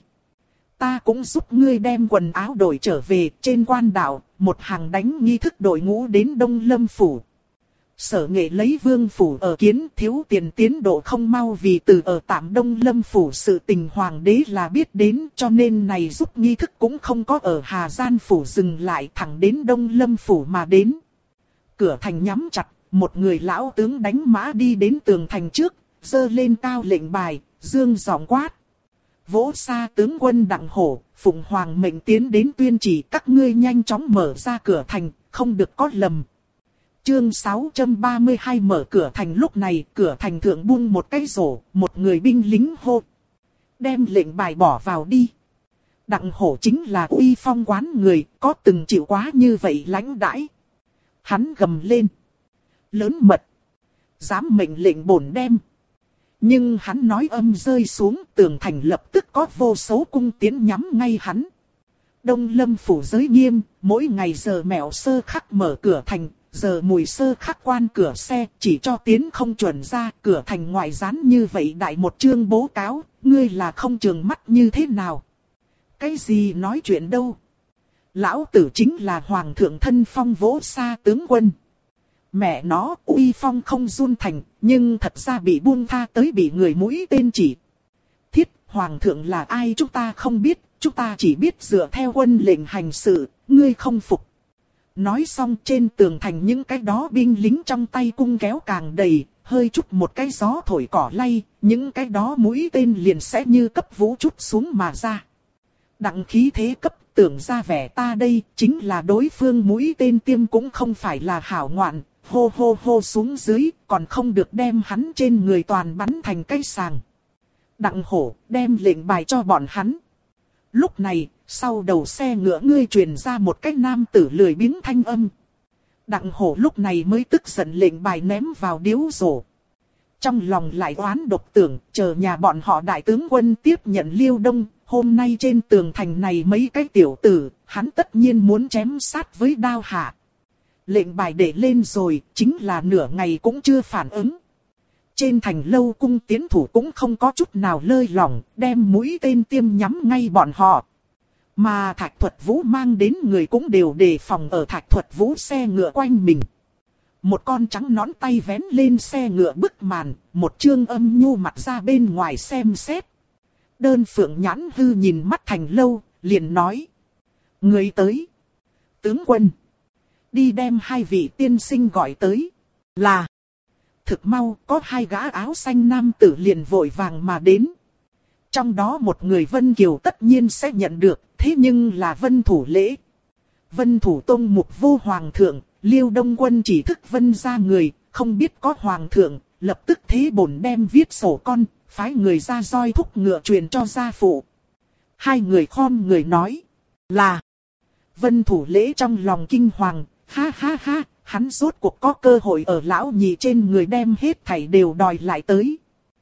Ta cũng giúp ngươi đem quần áo đổi trở về, trên quan đạo, một hàng đánh nghi thức đội ngũ đến Đông Lâm Phủ. Sở Nghệ lấy vương phủ ở kiến, thiếu tiền tiến độ không mau vì từ ở tạm Đông Lâm phủ sự tình hoàng đế là biết đến, cho nên này giúp nghi thức cũng không có ở Hà Gian phủ dừng lại, thẳng đến Đông Lâm phủ mà đến. Cửa thành nhắm chặt, một người lão tướng đánh mã đi đến tường thành trước, giơ lên cao lệnh bài, dương giọng quát. Vỗ Sa tướng quân Đặng Hổ, phụng hoàng mệnh tiến đến tuyên chỉ các ngươi nhanh chóng mở ra cửa thành, không được có lầm. Chương 632 mở cửa thành. Lúc này cửa thành thượng buông một cái rổ, một người binh lính hô. Đem lệnh bài bỏ vào đi. Đặng Hổ chính là uy phong quán người, có từng chịu quá như vậy lãnh đãi. Hắn gầm lên. Lớn mật. Dám mệnh lệnh bổn đem. Nhưng hắn nói âm rơi xuống, tường thành lập tức có vô số cung tiến nhắm ngay hắn. Đông Lâm phủ giới nghiêm, mỗi ngày giờ mẹo sơ khắc mở cửa thành, giờ mùi sơ khắc quan cửa xe, chỉ cho tiến không chuẩn ra, cửa thành ngoại dán như vậy đại một chương bố cáo, ngươi là không trường mắt như thế nào? Cái gì nói chuyện đâu? Lão tử chính là hoàng thượng thân phong Vỗ Sa tướng quân. Mẹ nó, uy phong không run thành, nhưng thật ra bị buông tha tới bị người mũi tên chỉ. Thiết, hoàng thượng là ai chúng ta không biết, chúng ta chỉ biết dựa theo quân lệnh hành sự, ngươi không phục. Nói xong trên tường thành những cái đó binh lính trong tay cung kéo càng đầy, hơi chút một cái gió thổi cỏ lay, những cái đó mũi tên liền sẽ như cấp vũ chút xuống mà ra. Đặng khí thế cấp tưởng ra vẻ ta đây, chính là đối phương mũi tên tiêm cũng không phải là hảo ngoạn, hô hô hô xuống dưới, còn không được đem hắn trên người toàn bắn thành cái sàng. Đặng Hổ đem lệnh bài cho bọn hắn. Lúc này, sau đầu xe ngựa ngươi truyền ra một cái nam tử lười biếng thanh âm. Đặng Hổ lúc này mới tức giận lệnh bài ném vào điếu rổ. Trong lòng lại oán độc tưởng, chờ nhà bọn họ đại tướng quân tiếp nhận Liêu Đông, hôm nay trên tường thành này mấy cái tiểu tử, hắn tất nhiên muốn chém sát với đao hạ. Lệnh bài để lên rồi, chính là nửa ngày cũng chưa phản ứng. Trên thành lâu cung tiến thủ cũng không có chút nào lơi lỏng, đem mũi tên tiêm nhắm ngay bọn họ. Mà Thạch Thuật Vũ mang đến người cũng đều đề phòng ở Thạch Thuật Vũ xe ngựa quanh mình. Một con trắng nõn tay vén lên xe ngựa bức màn, một trương âm nhu mặt ra bên ngoài xem xét. Đơn Phượng nhãn hư nhìn mắt thành lâu, liền nói. Người tới. Tướng quân. Đi đem hai vị tiên sinh gọi tới. Là. Thực mau có hai gã áo xanh nam tử liền vội vàng mà đến. Trong đó một người Vân Kiều tất nhiên sẽ nhận được, thế nhưng là Vân Thủ Lễ. Vân Thủ Tông mục vô hoàng thượng, Liêu Đông quân chỉ thức Vân ra người, không biết có hoàng thượng, lập tức thế bổn đem viết sổ con, phái người ra roi thúc ngựa truyền cho gia phụ. Hai người khom người nói, là. Vân Thủ Lễ trong lòng kinh hoàng, ha ha ha, hắn rốt cuộc có cơ hội ở lão nhị trên người đem hết thảy đều đòi lại tới.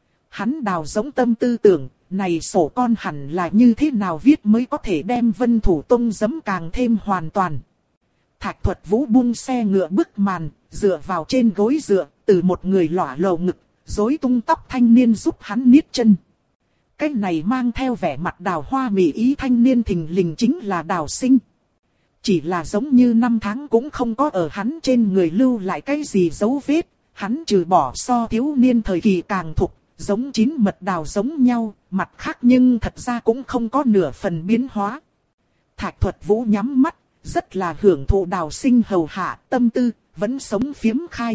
Hắn đào giống tâm tư tưởng, này sổ con hẳn là như thế nào viết mới có thể đem Vân Thủ Tông giấm càng thêm hoàn toàn. Thạch Thuật Vũ buông xe ngựa bức màn, dựa vào trên gối dựa, từ một người lỏa lầu ngực, rối tung tóc thanh niên giúp hắn niết chân. Cái này mang theo vẻ mặt Đào Hoa mỹ ý thanh niên thình lình chính là Đào Sinh. Chỉ là giống như năm tháng cũng không có ở hắn trên người lưu lại cái gì dấu vết, hắn trừ bỏ so thiếu niên thời kỳ càng thục, giống chín mật đào giống nhau, mặt khác nhưng thật ra cũng không có nửa phần biến hóa. Thạch Thuật Vũ nhắm mắt, rất là hưởng thụ Đào Sinh hầu hạ, tâm tư, vẫn sống phiếm khai.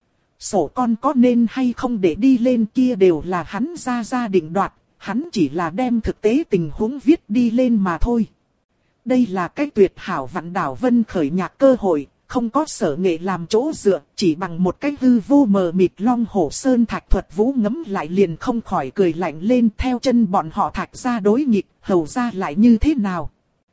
Sổ con có nên hay không để đi lên kia đều là hắn ra định đoạt, hắn chỉ là đem thực tế tình huống viết đi lên mà thôi. Đây là cái tuyệt hảo vạn đảo vân khởi nhạc cơ hội, không có Sở Nghệ làm chỗ dựa, chỉ bằng một cái hư vô mờ mịt Long Hổ Sơn. Thạch Thuật Vũ ngấm lại liền không khỏi cười lạnh lên, theo chân bọn họ Thạch ra đối nghịch, hầu ra lại như thế nào.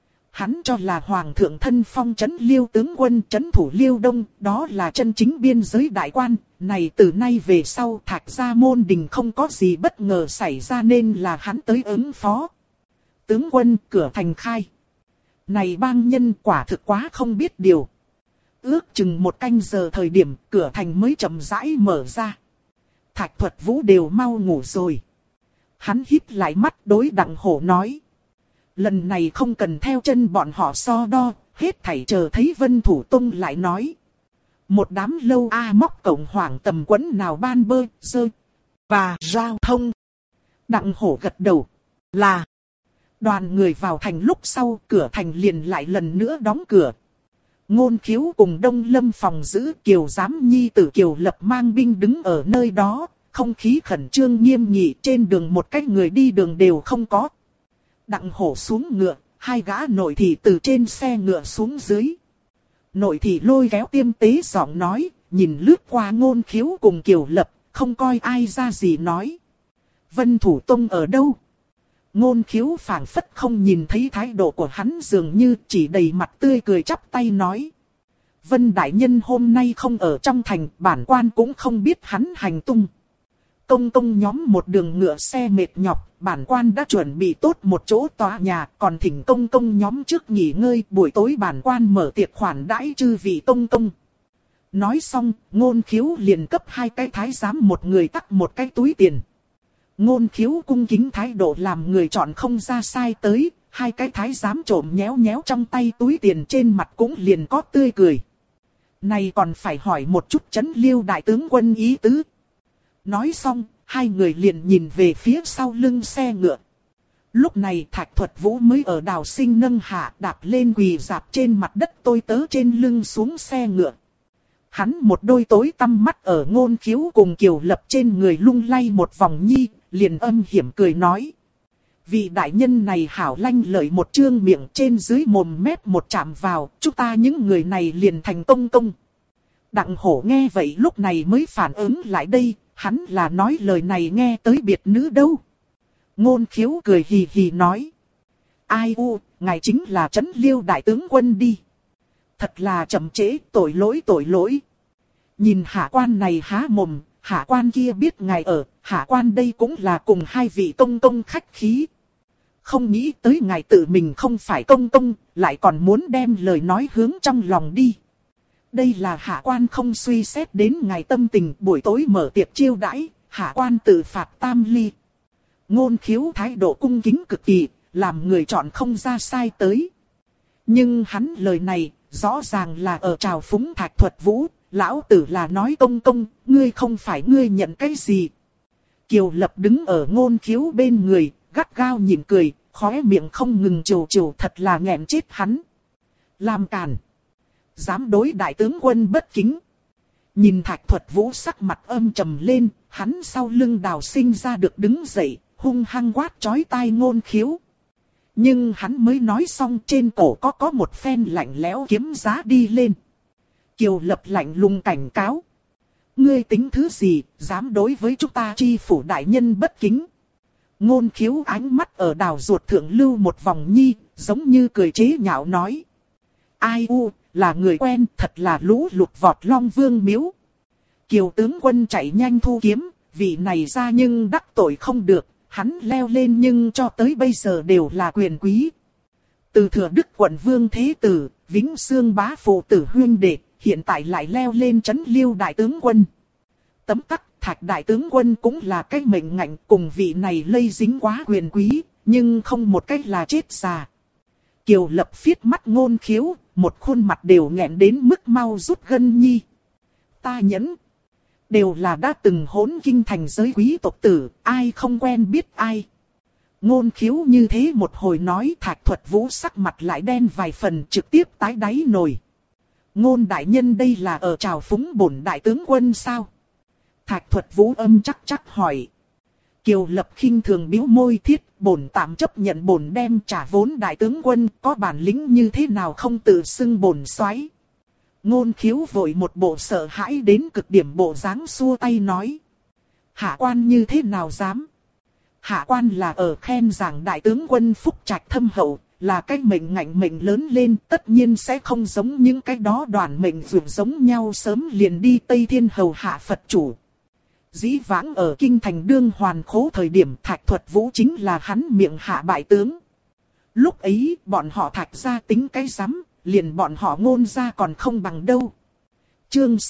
Hắn cho là hoàng thượng thân phong trấn Liêu tướng quân trấn thủ Liêu Đông, đó là chân chính biên giới đại quan, này từ nay về sau Thạch ra môn đình không có gì bất ngờ xảy ra nên là hắn tới ứng phó. Tướng quân, cửa thành khai. Này bang nhân quả thực quá không biết điều. Ước chừng một canh giờ thời điểm cửa thành mới chậm rãi mở ra. Thạch Thuật Vũ đều mau ngủ rồi. Hắn híp lại mắt đối Đặng Hổ nói. Lần này không cần theo chân bọn họ so đo, hết thảy chờ thấy Vân Thủ Tông lại nói. Một đám lâu a móc cổng hoảng tầm quẫn nào ban bơ, dơ, và giao thông. Đặng Hổ gật đầu. Là. Đoàn người vào thành lúc sau, cửa thành liền lại lần nữa đóng cửa. Ngôn Khiếu cùng Đông Lâm phòng giữ, Kiều Giám nhi tử Kiều Lập mang binh đứng ở nơi đó, không khí khẩn trương nghiêm nghị, trên đường một cách người đi đường đều không có. Đặng Hổ xuống ngựa, hai gã nội thị từ trên xe ngựa xuống dưới. Nội thị lôi kéo Tiêm Tế giọng nói, nhìn lướt qua Ngôn Khiếu cùng Kiều Lập, không coi ai ra gì nói. Vân Thủ Tông ở đâu? Ngôn Khiếu phảng phất không nhìn thấy thái độ của hắn, dường như chỉ đầy mặt tươi cười chắp tay nói. Vân đại nhân hôm nay không ở trong thành, bản quan cũng không biết hắn hành tung. Công công nhóm một đường ngựa xe mệt nhọc, bản quan đã chuẩn bị tốt một chỗ tòa nhà, còn thỉnh công công nhóm trước nghỉ ngơi, buổi tối bản quan mở tiệc khoản đãi chư vị công công. Nói xong, Ngôn Khiếu liền cấp hai cái thái giám một người tắc một cái túi tiền. Ngôn Khiếu cung kính thái độ làm người chọn không ra sai tới, hai cái thái giám trộm nhéo nhéo trong tay túi tiền, trên mặt cũng liền có tươi cười. Này còn phải hỏi một chút Trấn Liêu đại tướng quân ý tứ. Nói xong, hai người liền nhìn về phía sau lưng xe ngựa. Lúc này Thạch Thuật Vũ mới ở Đào Sinh nâng hạ đạp lên quỳ dạp trên mặt đất tôi tớ trên lưng xuống xe ngựa. Hắn một đôi tối tăm mắt ở Ngôn Khiếu cùng Kiều Lập trên người lung lay một vòng nhi, liền âm hiểm cười nói. Vị đại nhân này hảo lanh lợi một trương miệng, trên dưới mồm mép một chạm vào, chúng ta những người này liền thành công công. Đặng Hổ nghe vậy lúc này mới phản ứng lại đây, hắn là nói lời này nghe tới biệt nữ đâu. Ngôn Khiếu cười hì hì nói. Ai u, ngài chính là Trấn Liêu đại tướng quân đi. Thật là chậm trễ, tội lỗi tội lỗi. Nhìn hạ quan này há mồm, hạ quan kia biết ngài ở, hạ quan đây cũng là cùng hai vị công công khách khí. Không nghĩ tới ngài tự mình không phải công công, lại còn muốn đem lời nói hướng trong lòng đi. Đây là hạ quan không suy xét đến ngài tâm tình, buổi tối mở tiệc chiêu đãi, hạ quan tự phạt tam ly. Ngôn Khiếu thái độ cung kính cực kỳ, làm người chọn không ra sai tới. Nhưng hắn lời này, rõ ràng là ở trào phúng Thạch Thuật Vũ, lão tử là nói công công, ngươi không phải ngươi nhận cái gì. Kiều Lập đứng ở Ngôn Khiếu bên người, gắt gao nhìn cười, khóe miệng không ngừng trầu trầu, thật là nghẹn chết hắn. Làm càn. Dám đối đại tướng quân bất kính. Nhìn Thạch Thuật Vũ sắc mặt âm trầm lên, hắn sau lưng Đào Sinh ra được đứng dậy, hung hăng quát chói tai Ngôn Khiếu. Nhưng hắn mới nói xong, trên cổ có một phen lạnh lẽo kiếm giá đi lên. Kiều Lập lạnh lùng cảnh cáo. Ngươi tính thứ gì, dám đối với chúng ta chi phủ đại nhân bất kính. Ngôn Khiếu ánh mắt ở Đào ruột thượng lưu một vòng nhi, giống như cười chế nhạo nói. Ai u, là người quen, thật là lũ lụt vọt Long Vương miếu. Kiều tướng quân chạy nhanh thu kiếm, vị này ra nhưng đắc tội không được, hắn leo lên nhưng cho tới bây giờ đều là quyền quý. Từ Thừa Đức quận Vương Thế Tử, Vĩnh Xương bá phụ tử huynh đệ, hiện tại lại leo lên Trấn Liêu đại tướng quân. Tấm tắc, Thạch đại tướng quân cũng là cái mệnh ngạnh, cùng vị này lây dính quá quyền quý, nhưng không một cách là chết già. Kiều Lập phiết mắt Ngôn Khiếu, một khuôn mặt đều nghẹn đến mức mau rút gân nhi. Ta nhẫn. Đều là đã từng hỗn kinh thành giới quý tộc tử, ai không quen biết ai. Ngôn Khiếu như thế một hồi nói, Thạch Thuật Vũ sắc mặt lại đen vài phần, trực tiếp tái đáy nồi. Ngôn đại nhân đây là ở trào phúng bổn đại tướng quân sao? Thạch Thuật Vũ âm chắc chắc hỏi. Kiều Lập khinh thường bĩu môi thiết, bổn tạm chấp nhận bổn đem trả vốn đại tướng quân, có bản lĩnh như thế nào không tự xưng bổn soái. Ngôn Khiếu vội một bộ sợ hãi đến cực điểm bộ dáng xua tay nói. Hạ quan như thế nào dám? Hạ quan là ở khen rằng đại tướng quân phúc trạch thâm hậu, là cái mệnh ngạnh mệnh lớn lên, tất nhiên sẽ không giống những cái đó đoàn mệnh vượt giống nhau sớm liền đi Tây Thiên hầu hạ Phật chủ. Dĩ vãng ở kinh thành đương hoàn khố thời điểm Thạch Thuật Vũ chính là hắn miệng hạ bại tướng. Lúc ấy bọn họ Thạch gia tính cái rắm, liền bọn họ Ngôn gia còn không bằng đâu. Chương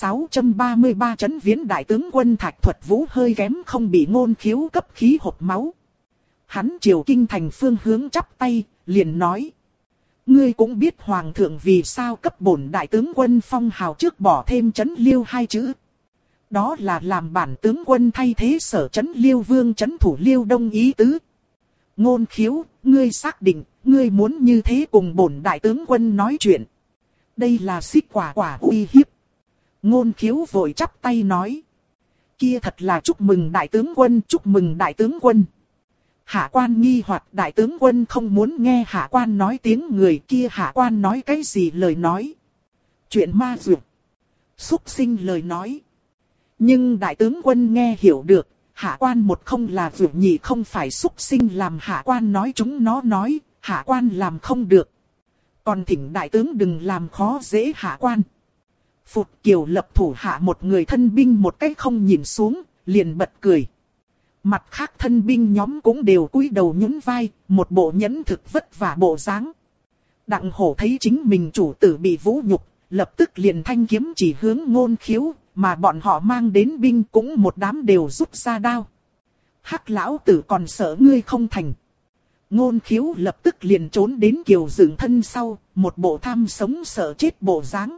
633 Trấn Viễn đại tướng quân Thạch Thuật Vũ hơi kém không bị Ngôn Khiếu cấp khí hộc máu. Hắn chiều kinh thành phương hướng chắp tay, liền nói. ngươi cũng biết hoàng thượng vì sao cấp bổn đại tướng quân phong hào trước bỏ thêm Trấn Liêu hai chữ. Đó là làm bản tướng quân thay thế Sở Trấn Liêu Vương trấn thủ Liêu Đông ý tứ. Ngôn Khiếu, ngươi xác định, ngươi muốn như thế cùng bổn đại tướng quân nói chuyện. Đây là xích quả uy hiếp. Ngôn Khiếu vội chắp tay nói. Kia thật là chúc mừng đại tướng quân, chúc mừng đại tướng quân. Hạ quan nghi hoặc đại tướng quân không muốn nghe hạ quan nói tiếng người kia, hạ quan nói cái gì lời nói. Chuyện ma dược. Xúc sinh lời nói. Nhưng đại tướng quân nghe hiểu được, hạ quan một không là dược nhị không phải xúc sinh làm hạ quan nói chúng nó nói, hạ quan làm không được. Còn thỉnh đại tướng đừng làm khó dễ hạ quan. Phụt Kiều Lập thủ hạ một người thân binh một cách không nhìn xuống, liền bật cười. Mặt khác thân binh nhóm cũng đều cúi đầu nhún vai, một bộ nhẫn thực vất vả bộ dáng. Đặng Hổ thấy chính mình chủ tử bị vũ nhục, lập tức liền thanh kiếm chỉ hướng Ngôn Khiếu, mà bọn họ mang đến binh cũng một đám đều rút ra đao. Hắc lão tử còn sợ ngươi không thành. Ngôn Khiếu lập tức liền trốn đến Kiều Dựng thân sau, một bộ tham sống sợ chết bộ dáng.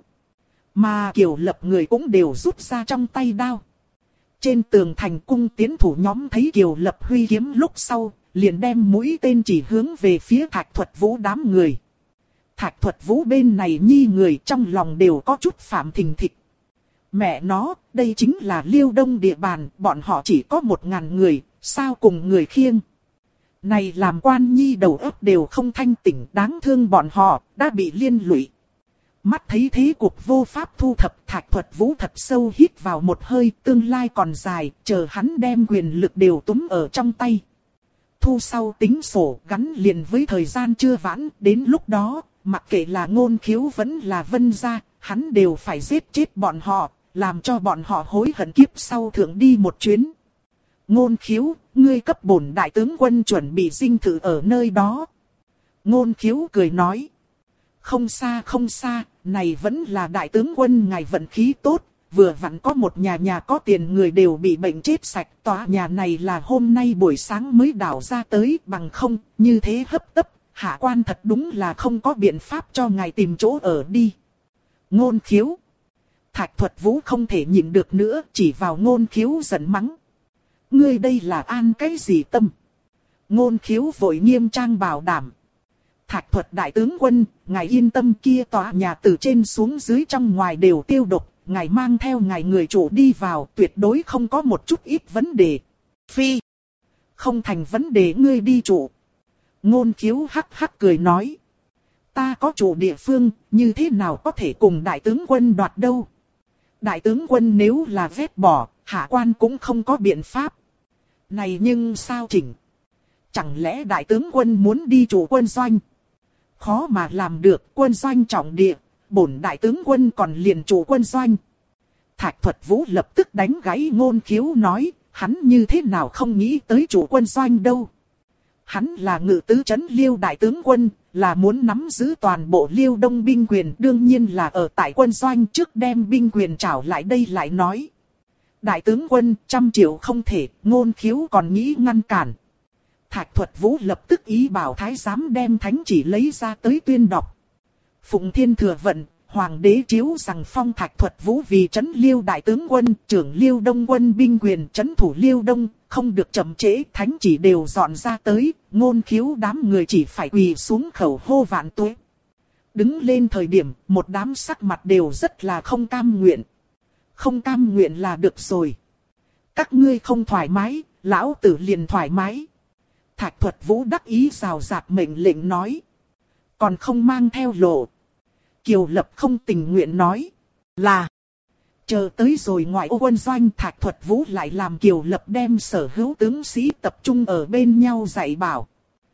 Mà Kiều Lập người cũng đều rút ra trong tay đao. Trên tường thành cung tiến thủ nhóm thấy Kiều Lập huy kiếm lúc sau, liền đem mũi tên chỉ hướng về phía Thạch Thuật Vũ đám người. Thạch Thuật Vũ bên này nhi người trong lòng đều có chút phạm thình thịch. Mẹ nó, đây chính là Liêu Đông địa bàn, bọn họ chỉ có 1000 người, sao cùng người khiêng. Này làm quan nhi đầu óc đều không thanh tỉnh, đáng thương bọn họ, đã bị liên lụy. Mắt thấy thế cục vô pháp thu thập, Thạch Thuật Vũ thật sâu hít vào một hơi, tương lai còn dài, chờ hắn đem quyền lực đều túm ở trong tay. Thu sau tính sổ gắn liền với thời gian chưa vãn, đến lúc đó, mặc kệ là Ngôn Khiếu vẫn là Vân gia, hắn đều phải giết chết bọn họ, làm cho bọn họ hối hận kiếp sau thượng đi một chuyến. Ngôn Khiếu, ngươi cấp bổn đại tướng quân chuẩn bị dinh thự ở nơi đó. Ngôn Khiếu cười nói. Không xa, này vẫn là đại tướng quân ngài vận khí tốt, vừa vặn có một nhà có tiền người đều bị bệnh chết sạch. Tòa nhà này là hôm nay buổi sáng mới đào ra tới, bằng không, như thế hấp tấp, hạ quan thật đúng là không có biện pháp cho ngài tìm chỗ ở đi. Ngôn Khiếu. Thạch Thuật Vũ không thể nhịn được nữa, chỉ vào Ngôn Khiếu giận mắng. Ngươi đây là an cái gì tâm? Ngôn Khiếu vội nghiêm trang bảo đảm. Thạch Thuật đại tướng quân, ngài yên tâm, kia tòa nhà từ trên xuống dưới trong ngoài đều tiêu độc, ngài mang theo ngài người chủ đi vào, tuyệt đối không có một chút ít vấn đề. Phi, không thành vấn đề, ngươi đi chủ. Ngôn Khiếu hắc hắc cười nói. Ta có chủ địa phương, như thế nào có thể cùng đại tướng quân đoạt đâu? Đại tướng quân nếu là vét bỏ, hạ quan cũng không có biện pháp. Này nhưng sao chỉnh? Chẳng lẽ đại tướng quân muốn đi chủ quân doanh? Khó mà làm được, quân doanh trọng địa, bổn đại tướng quân còn liền chủ quân doanh. Thạch Thuật Vũ lập tức đánh gãy Ngôn Khiếu nói, hắn như thế nào không nghĩ tới chủ quân doanh đâu. Hắn là Ngự tứ trấn Liêu đại tướng quân, là muốn nắm giữ toàn bộ Liêu Đông binh quyền, đương nhiên là ở tại quân doanh trước đem binh quyền trảo lại đây lại nói. Đại tướng quân, 100 triệu không thể, Ngôn Khiếu còn nghĩ ngăn cản. Thạch Thuật Vũ lập tức ý bảo thái giám đem thánh chỉ lấy ra tới tuyên đọc. Phụng Thiên thừa vận, hoàng đế chiếu rằng phong Thạch Thuật Vũ vì trấn Liêu đại tướng quân, trưởng Liêu Đông quân binh quyền trấn thủ Liêu Đông, không được chậm trễ, thánh chỉ đều dọn ra tới, Ngôn Khiếu đám người chỉ phải quỳ xuống khẩu hô vạn tuế. Đứng lên thời điểm, một đám sắc mặt đều rất là không cam nguyện. Không cam nguyện là được rồi. Các ngươi không thoải mái, lão tử liền thoải mái. Thạch Thuật Vũ đắc ý rào rạt mệnh lệnh nói. Còn không mang theo lộ. Kiều Lập không tình nguyện nói. Là. Chờ tới rồi ngoại ô quân doanh, Thạch Thuật Vũ lại làm Kiều Lập đem sở hữu tướng sĩ tập trung ở bên nhau dạy bảo.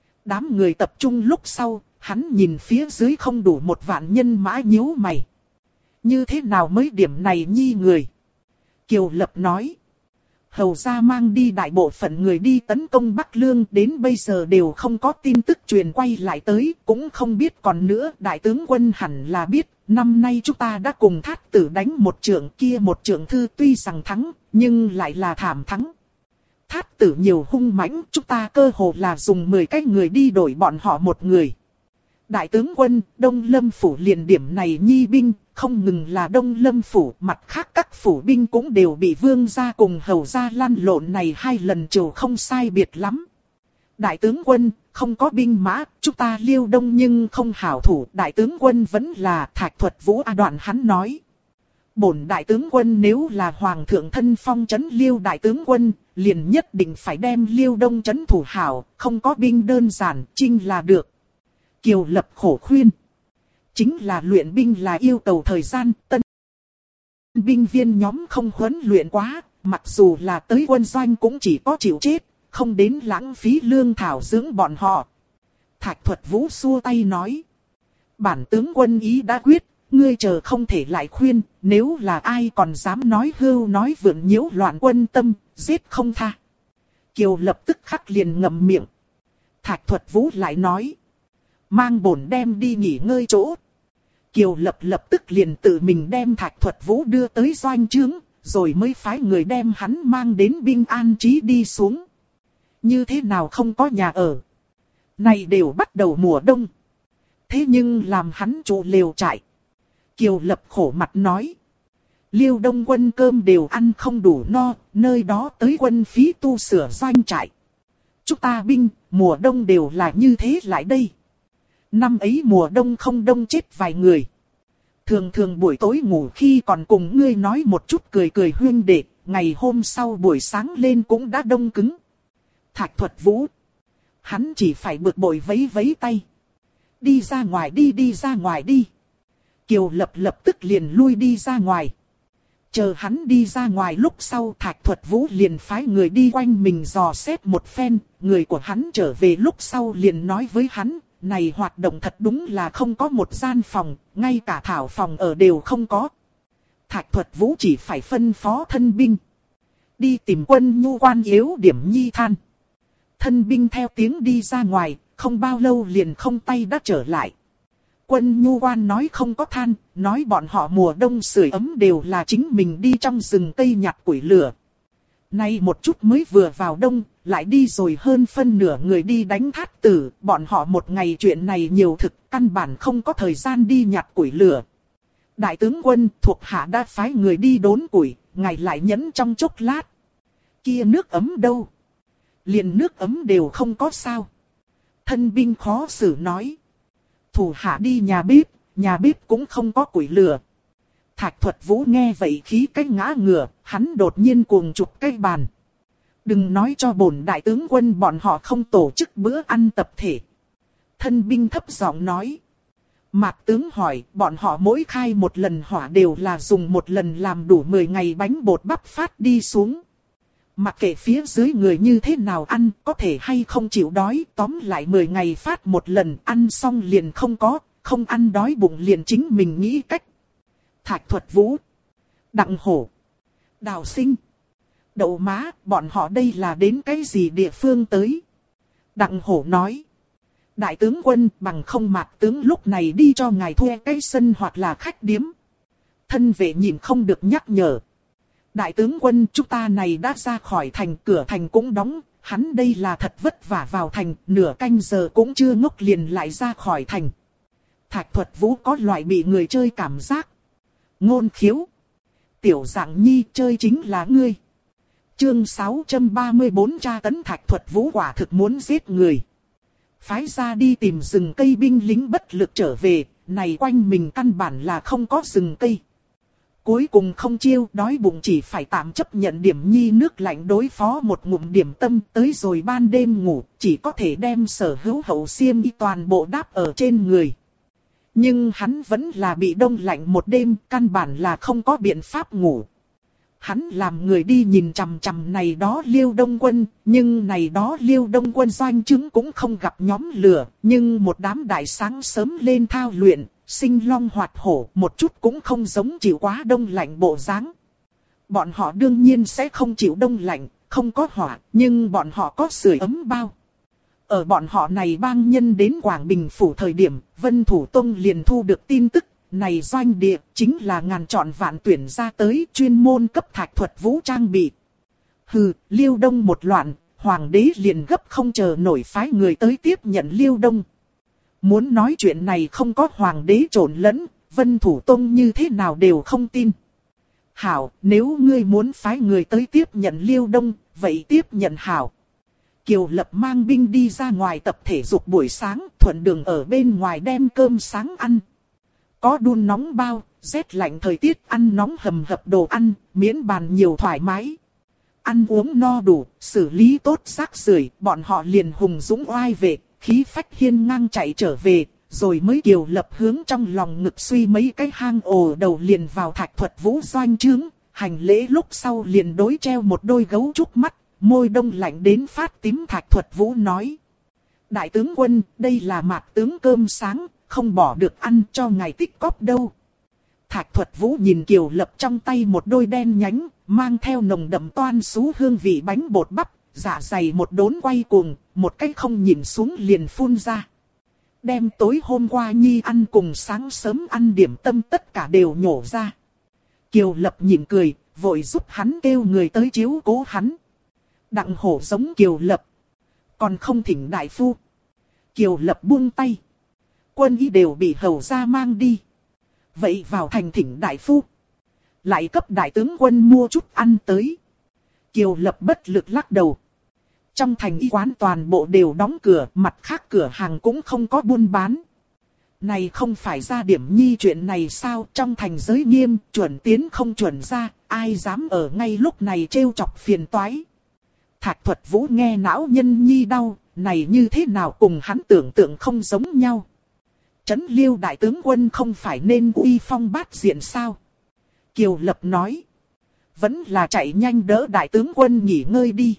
Đám người tập trung lúc sau, hắn nhìn phía dưới không đủ 1.000 nhân mã nhíu mày. Như thế nào mới điểm này nhi người? Kiều Lập nói. Hầu gia mang đi đại bộ phận người đi tấn công Bắc Lương, đến bây giờ đều không có tin tức truyền quay lại tới, cũng không biết còn nữa. Đại tướng quân hẳn là biết, năm nay chúng ta đã cùng Thát Tử đánh một trượng, kia một trượng thư tuy rằng thắng, nhưng lại là thảm thắng. Thát Tử nhiều hung mãnh, chúng ta cơ hồ là dùng 10 cái người đi đổi bọn họ một người. Đại tướng quân, Đông Lâm Phủ liền điểm này nhi binh, không ngừng là Đông Lâm Phủ, mặt khác các phủ binh cũng đều bị vương gia cùng hầu gia lăn lộn này 2 lần chiều không sai biệt lắm. Đại tướng quân, không có binh mã, chúng ta Liêu Đông nhưng không hảo thủ, đại tướng quân vẫn là Thạch Thuật Vũ đoạn hắn nói. Bổn đại tướng quân nếu là hoàng thượng thân phong trấn Liêu đại tướng quân, liền nhất định phải đem Liêu Đông trấn thủ hảo, không có binh đơn giản, chinh là được. Kiều Lập khổ khuyên. Chính là luyện binh là yêu cầu thời gian, tân binh viên nhóm không huấn luyện quá, mặc dù là tới quân doanh cũng chỉ có chịu chết, không đến lãng phí lương thảo dưỡng bọn họ. Thạch Thuật Vũ xua tay nói. Bản tướng quân ý đã quyết, ngươi chờ không thể lại khuyên, nếu là ai còn dám nói hưu nói vượn nhiễu loạn quân tâm, giết không tha. Kiều Lập tức khắc liền ngậm miệng. Thạch Thuật Vũ lại nói. Mang bổn đem đi nghỉ ngơi chỗ. Kiều Lập lập tức liền tự mình đem Thạch Thuật Vũ đưa tới doanh trướng, rồi mới phái người đem hắn mang đến binh an trí đi xuống. Như thế nào không có nhà ở. Này đều bắt đầu mùa đông. Thế nhưng làm hắn trụ lều trại. Kiều Lập khổ mặt nói. Liêu Đông quân cơm đều ăn không đủ no, nơi đó tới quân phí tu sửa doanh trại. Chúng ta binh, mùa đông đều là như thế lại đây. Năm ấy mùa đông không đông chết vài người. Thường thường buổi tối ngủ khi còn cùng ngươi nói một chút cười cười huyên đệ, ngày hôm sau buổi sáng lên cũng đã đông cứng. Thạch Thuật Vũ. Hắn chỉ phải bực bội vấy vấy tay. Đi ra ngoài đi, đi ra ngoài đi. Kiều Lập lập tức liền lui đi ra ngoài. Chờ hắn đi ra ngoài lúc sau Thạch Thuật Vũ liền phái người đi quanh mình dò xét một phen. Người của hắn trở về lúc sau liền nói với hắn. Này hoạt động thật đúng là không có một gian phòng, ngay cả thảo phòng ở đều không có. Thạch Thuật Vũ chỉ phải phân phó thân binh. Đi tìm Quân Nhu Quan yếu điểm nhi than. Thân binh theo tiếng đi ra ngoài, không bao lâu liền không tay đã trở lại. Quân Nhu Quan nói không có than, nói bọn họ mùa đông sưởi ấm đều là chính mình đi trong rừng cây nhặt củi lửa. Nay một chút mới vừa vào đông, lại đi rồi hơn phân nửa người đi đánh thát tử, bọn họ một ngày chuyện này nhiều thực, căn bản không có thời gian đi nhặt củi lửa. Đại tướng quân thuộc hạ đã phái người đi đốn củi, ngài lại nhẫn trong chốc lát. Kia nước ấm đâu? Liền nước ấm đều không có sao. Thân binh khó xử nói. Thủ hạ đi nhà bếp cũng không có củi lửa. Thạch Thuật Vũ nghe vậy khí cái ngã ngửa, hắn đột nhiên cuồng chụp cái bàn. Đừng nói cho bổn đại tướng quân bọn họ không tổ chức bữa ăn tập thể. Thân binh thấp giọng nói. Mạc tướng hỏi, bọn họ mỗi khai một lần hỏa đều là dùng một lần làm đủ 10 ngày bánh bột bắp phát đi xuống. Mặc kệ phía dưới người như thế nào ăn, có thể hay không chịu đói, tóm lại 10 ngày phát một lần, ăn xong liền không có, không ăn đói bụng liền chính mình nghĩ cách. Thạch Thuật Vũ, Đặng Hổ, Đào Sinh, Đậu Má, bọn họ đây là đến cái gì địa phương tới? Đặng Hổ nói. Đại tướng quân bằng không Mạc tướng lúc này đi cho ngài thuê cái sân hoặc là khách điếm. Thân vệ nhìn không được nhắc nhở. Đại tướng quân chúng ta này đã ra khỏi thành, cửa thành cũng đóng, hắn đây là thật vất vả vào thành, nửa canh giờ cũng chưa ngốc liền lại ra khỏi thành. Thạch Thuật Vũ có loại bị người chơi cảm giác. Ngôn khiếu. Tiểu Dạng Nhi chơi chính là ngươi. Chương 634 tra tấn Thạch Thuật Vũ quả thực muốn giết người. Phái ra đi tìm rừng cây binh lính bất lực trở về, này quanh mình căn bản là không có rừng cây. Cuối cùng không chiêu, đói bụng chỉ phải tạm chấp nhận điểm nhi nước lạnh đối phó một ngụm điểm tâm, tới rồi ban đêm ngủ, chỉ có thể đem sở hữu hậu xiêm y toàn bộ đáp ở trên người. Nhưng hắn vẫn là bị đông lạnh một đêm, căn bản là không có biện pháp ngủ. Hắn làm người đi nhìn chằm chằm này đó Liêu Đông quân, nhưng này đó Liêu Đông quân doanh chứng cũng không gặp nhóm lửa, nhưng một đám đại sáng sớm lên thao luyện, sinh long hoạt hổ, một chút cũng không giống chịu quá đông lạnh bộ dáng. Bọn họ đương nhiên sẽ không chịu đông lạnh, không có hỏa, nhưng bọn họ có sưởi ấm bao. Ở bọn họ này bang nhân đến Quảng Bình phủ thời điểm, Vân Thủ Tông liền thu được tin tức, này doanh địa chính là ngàn chọn vạn tuyển ra tới chuyên môn cấp Thạch Thuật Vũ trang bị. Hừ, Liêu Đông một loạn, hoàng đế liền gấp không chờ nổi phái người tới tiếp nhận Liêu Đông. Muốn nói chuyện này không có hoàng đế trộn lẫn, Vân Thủ Tông như thế nào đều không tin. Hảo, nếu ngươi muốn phái người tới tiếp nhận Liêu Đông, vậy tiếp nhận Hảo. Kiều Lập mang binh đi ra ngoài tập thể dục buổi sáng, thuận đường ở bên ngoài đem cơm sáng ăn. Có đun nóng bao, rét lạnh thời tiết ăn nóng hầm hập đồ ăn, miễn bàn nhiều thoải mái. Ăn uống no đủ, xử lý tốt rác rưởi, bọn họ liền hùng dũng oai vệ, khí phách hiên ngang chạy trở về, rồi mới Kiều Lập hướng trong lòng ngực suy mấy cái hang ổ đầu liền vào Thạch Thuật Vũ doanh trướng, hành lễ lúc sau liền đối treo một đôi gấu trúc mắt, môi đông lạnh đến phát tím. Thạch Thuật Vũ nói: Đại tướng quân, đây là mạc tướng cơm sáng, không bỏ được ăn cho ngài tích cóp đâu. Thạch Thuật Vũ nhìn Kiều Lập trong tay một đôi đen nhánh, mang theo nồng đậm toan sú hương vị bánh bột bắp, dạ dày một đốn quay cuồng, một cái không nhìn xuống liền phun ra. Đem tối hôm qua Nhi ăn cùng sáng sớm ăn điểm tâm tất cả đều nhổ ra. Kiều Lập nhịn cười, vội giúp hắn kêu người tới chiếu cố hắn. Đặng Hổ giống Kiều Lập, còn không thỉnh đại phu. Kiều Lập buông tay. Quân y đều bị hầu gia mang đi. Vậy vào thành thỉnh đại phu. Lại cấp đại tướng quân mua chút ăn tới. Kiều Lập bất lực lắc đầu. Trong thành y quán toàn bộ đều đóng cửa, mặt khác cửa hàng cũng không có buôn bán. Này không phải ra điểm Nhi chuyện này sao, trong thành giới nghiêm, chuẩn tiến không chuẩn ra, ai dám ở ngay lúc này trêu chọc phiền toái. Thạch Thuật Vũ nghe não nhân Nhi đau, này như thế nào cùng hắn tưởng tượng không giống nhau. Trấn Liêu đại tướng quân không phải nên uy phong bát diện sao? Kiều Lập nói. Vẫn là chạy nhanh đỡ đại tướng quân nghỉ ngơi đi.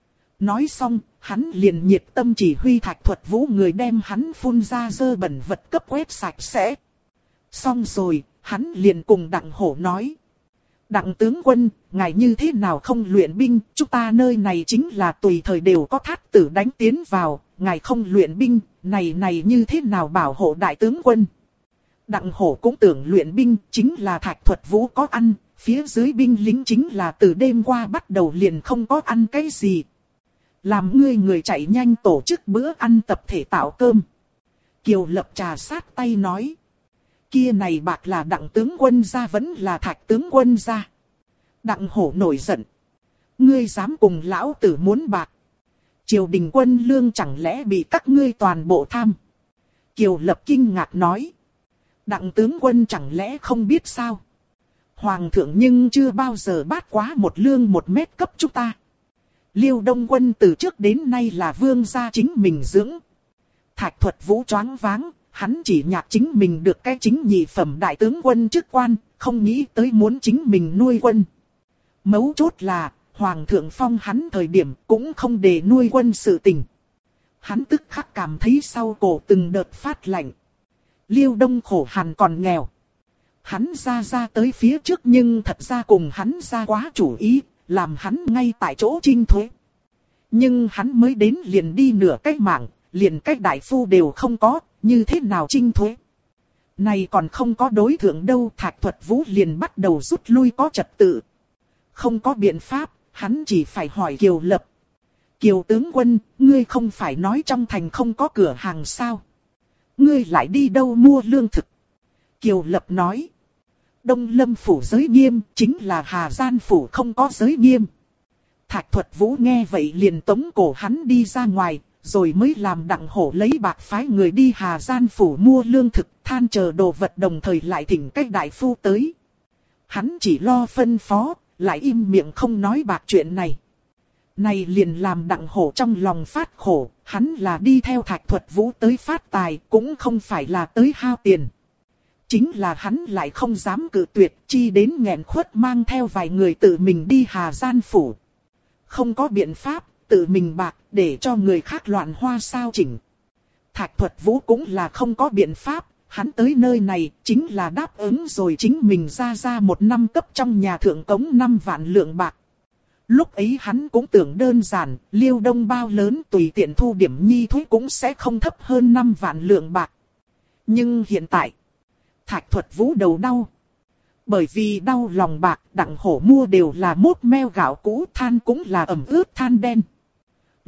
Nói xong, hắn liền nhiệt tâm chỉ huy Thạch Thuật Vũ người đem hắn phun ra dơ bẩn vật cấp quét sạch sẽ. Xong rồi, hắn liền cùng Đặng Hổ nói. Đặng tướng quân, ngài như thế nào không luyện binh, chúng ta nơi này chính là tùy thời đều có thát tử đánh tiến vào, ngài không luyện binh, này như thế nào bảo hộ đại tướng quân. Đặng Hổ cũng tưởng luyện binh, chính là Thạch Thuật Vũ có ăn, phía dưới binh lính chính là từ đêm qua bắt đầu liền không có ăn cái gì. Làm ngươi người chạy nhanh tổ chức bữa ăn tập thể tạo cơm. Kiều Lập trà sát tay nói. Kia này bạc là Đặng tướng quân ra vẫn là Thạch tướng quân ra. Đặng Hổ nổi giận. Ngươi dám cùng lão tử muốn bạc. Triều đình quân lương chẳng lẽ bị các ngươi toàn bộ tham. Kiều Lập kinh ngạc nói. Đặng tướng quân chẳng lẽ không biết sao. Hoàng thượng nhưng chưa bao giờ bát quá một lương 1 mét cấp chúng ta. Liêu Đông quân từ trước đến nay là vương gia chính mình dưỡng. Thạch Thuật Vũ choáng váng, hắn chỉ nhạc chính mình được cái chính nhị phẩm đại tướng quân chức quan, không nghĩ tới muốn chính mình nuôi quân. Mấu chốt là, Hoàng thượng phong hắn thời điểm cũng không để nuôi quân sự tình. Hắn tức khắc cảm thấy sau cổ từng đợt phát lạnh. Liêu Đông khổ hàn còn nghèo. Hắn ra tới phía trước nhưng thật ra cùng hắn ra quá chủ ý, làm hắn ngay tại chỗ trinh thuế. Nhưng hắn mới đến liền đi nửa cái mạng, liền cái đại phu đều không có, như thế nào trinh thuế. Này còn không có đối thượng đâu. Thạch Thuật Vũ liền bắt đầu rút lui có trật tự. Không có biện pháp, hắn chỉ phải hỏi Kiều Lập. Kiều tướng quân, ngươi không phải nói trong thành không có cửa hàng sao? Ngươi lại đi đâu mua lương thực? Kiều Lập nói. Đông Lâm phủ giới nghiêm, chính là Hà Gian phủ không có giới nghiêm. Thạch Thuật Vũ nghe vậy liền tống cổ hắn đi ra ngoài, rồi mới làm Đặng Hổ lấy bạc phái người đi Hà Gian phủ mua lương thực, than chờ đồ vật, đồng thời lại thỉnh cách đại phu tới. Hắn chỉ lo phân phó, lại im miệng không nói bạc chuyện này. Này liền làm Đặng Hổ trong lòng phát khổ, hắn là đi theo Thạch Thuật Vũ tới phát tài, cũng không phải là tới hao tiền. Chính là hắn lại không dám cự tuyệt, chi đến nghẹn khuất mang theo vài người tự mình đi Hà Gian phủ. Không có biện pháp, tự mình bạc, để cho người khác loạn hoa sao chỉnh. Thạch Thuật Vũ cũng là không có biện pháp, hắn tới nơi này, chính là đáp ứng rồi chính mình ra 1 năm cấp trong nhà thượng cống 5 vạn lượng bạc. Lúc ấy hắn cũng tưởng đơn giản, Liêu Đông bao lớn tùy tiện thu điểm nhi thuế cũng sẽ không thấp hơn 5 vạn lượng bạc. Nhưng hiện tại, Thạch Thuật Vũ đầu đau. Bởi vì đau lòng bạc, Đặng Hổ mua đều là mốt meo gạo cũ, than cũng là ẩm ướt than đen.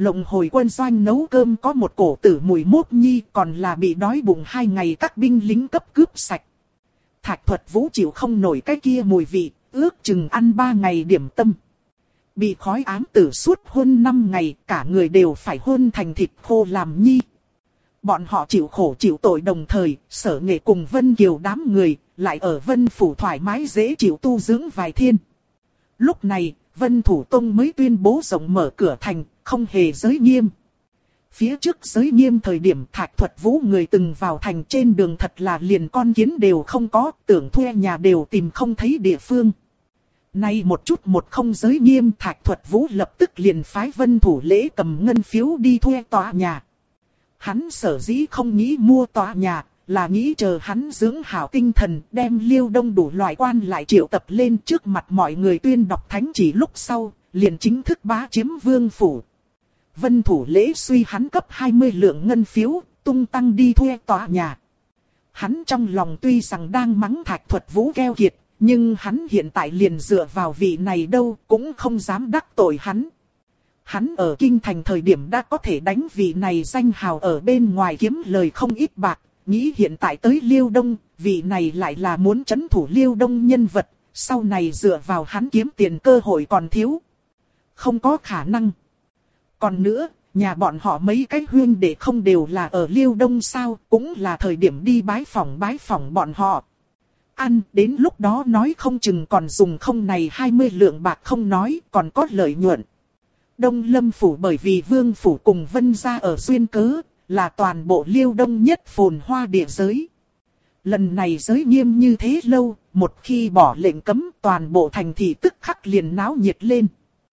Lộng hồi quân doanh nấu cơm có một cổ tử mùi mốt nhi, còn là bị đói bụng 2 ngày các binh lính cấp cướp sạch. Thạch Thuật Vũ chịu không nổi cái kia mùi vị, ước chừng ăn 3 ngày điểm tâm. Bị khói ám tử suốt hơn 5 ngày, cả người đều phải hôn thành thịt khô làm nhi. Bọn họ chịu khổ chịu tội đồng thời, Sở Nghệ cùng Vân Kiều đám người, lại ở Vân Phủ thoải mái dễ chịu tu dưỡng vài thiên. Lúc này, Vân Thủ Tông mới tuyên bố rộng mở cửa thành, không hề giới nghiêm. Phía trước giới nghiêm thời điểm Thạch Thuật Vũ người từng vào thành trên đường thật là liền con kiến đều không có, tưởng thuê nhà đều tìm không thấy địa phương. Nay một chút một không giới nghiêm Thạch Thuật Vũ lập tức liền phái Vân Thủ Lễ cầm ngân phiếu đi thuê tòa nhà. Hắn sở dĩ không nghĩ mua tòa nhà, là nghĩ chờ hắn dưỡng hảo tinh thần, đem Liêu Đông đủ loại quan lại triệu tập lên trước mặt mọi người tuyên đọc thánh chỉ lúc sau, liền chính thức bá chiếm vương phủ. Vân Thủ Lễ suy hắn cấp 20 lượng ngân phiếu, tung tăng đi thuê tòa nhà. Hắn trong lòng tuy rằng đang mắng Thạch Thuật Vũ keo kiệt, nhưng hắn hiện tại liền dựa vào vị này đâu, cũng không dám đắc tội hắn. Hắn ở kinh thành thời điểm đã có thể đánh vị này danh hào ở bên ngoài kiếm lời không ít bạc, nghĩ hiện tại tới Liêu Đông, vị này lại là muốn trấn thủ Liêu Đông nhân vật, sau này dựa vào hắn kiếm tiền cơ hội còn thiếu. Không có khả năng. Còn nữa, nhà bọn họ mấy cái huynh đệ không đều là ở Liêu Đông sao, cũng là thời điểm đi bái phỏng bọn họ. Ăn, đến lúc đó nói không chừng còn dùng không này 20 lượng bạc không nói, còn có lợi nhuận. Đông Lâm Phủ bởi vì Vương Phủ cùng Vân gia ở duyên cớ, là toàn bộ Liêu Đông nhất phồn hoa địa giới. Lần này giới nghiêm như thế lâu, một khi bỏ lệnh cấm toàn bộ thành thị tức khắc liền náo nhiệt lên.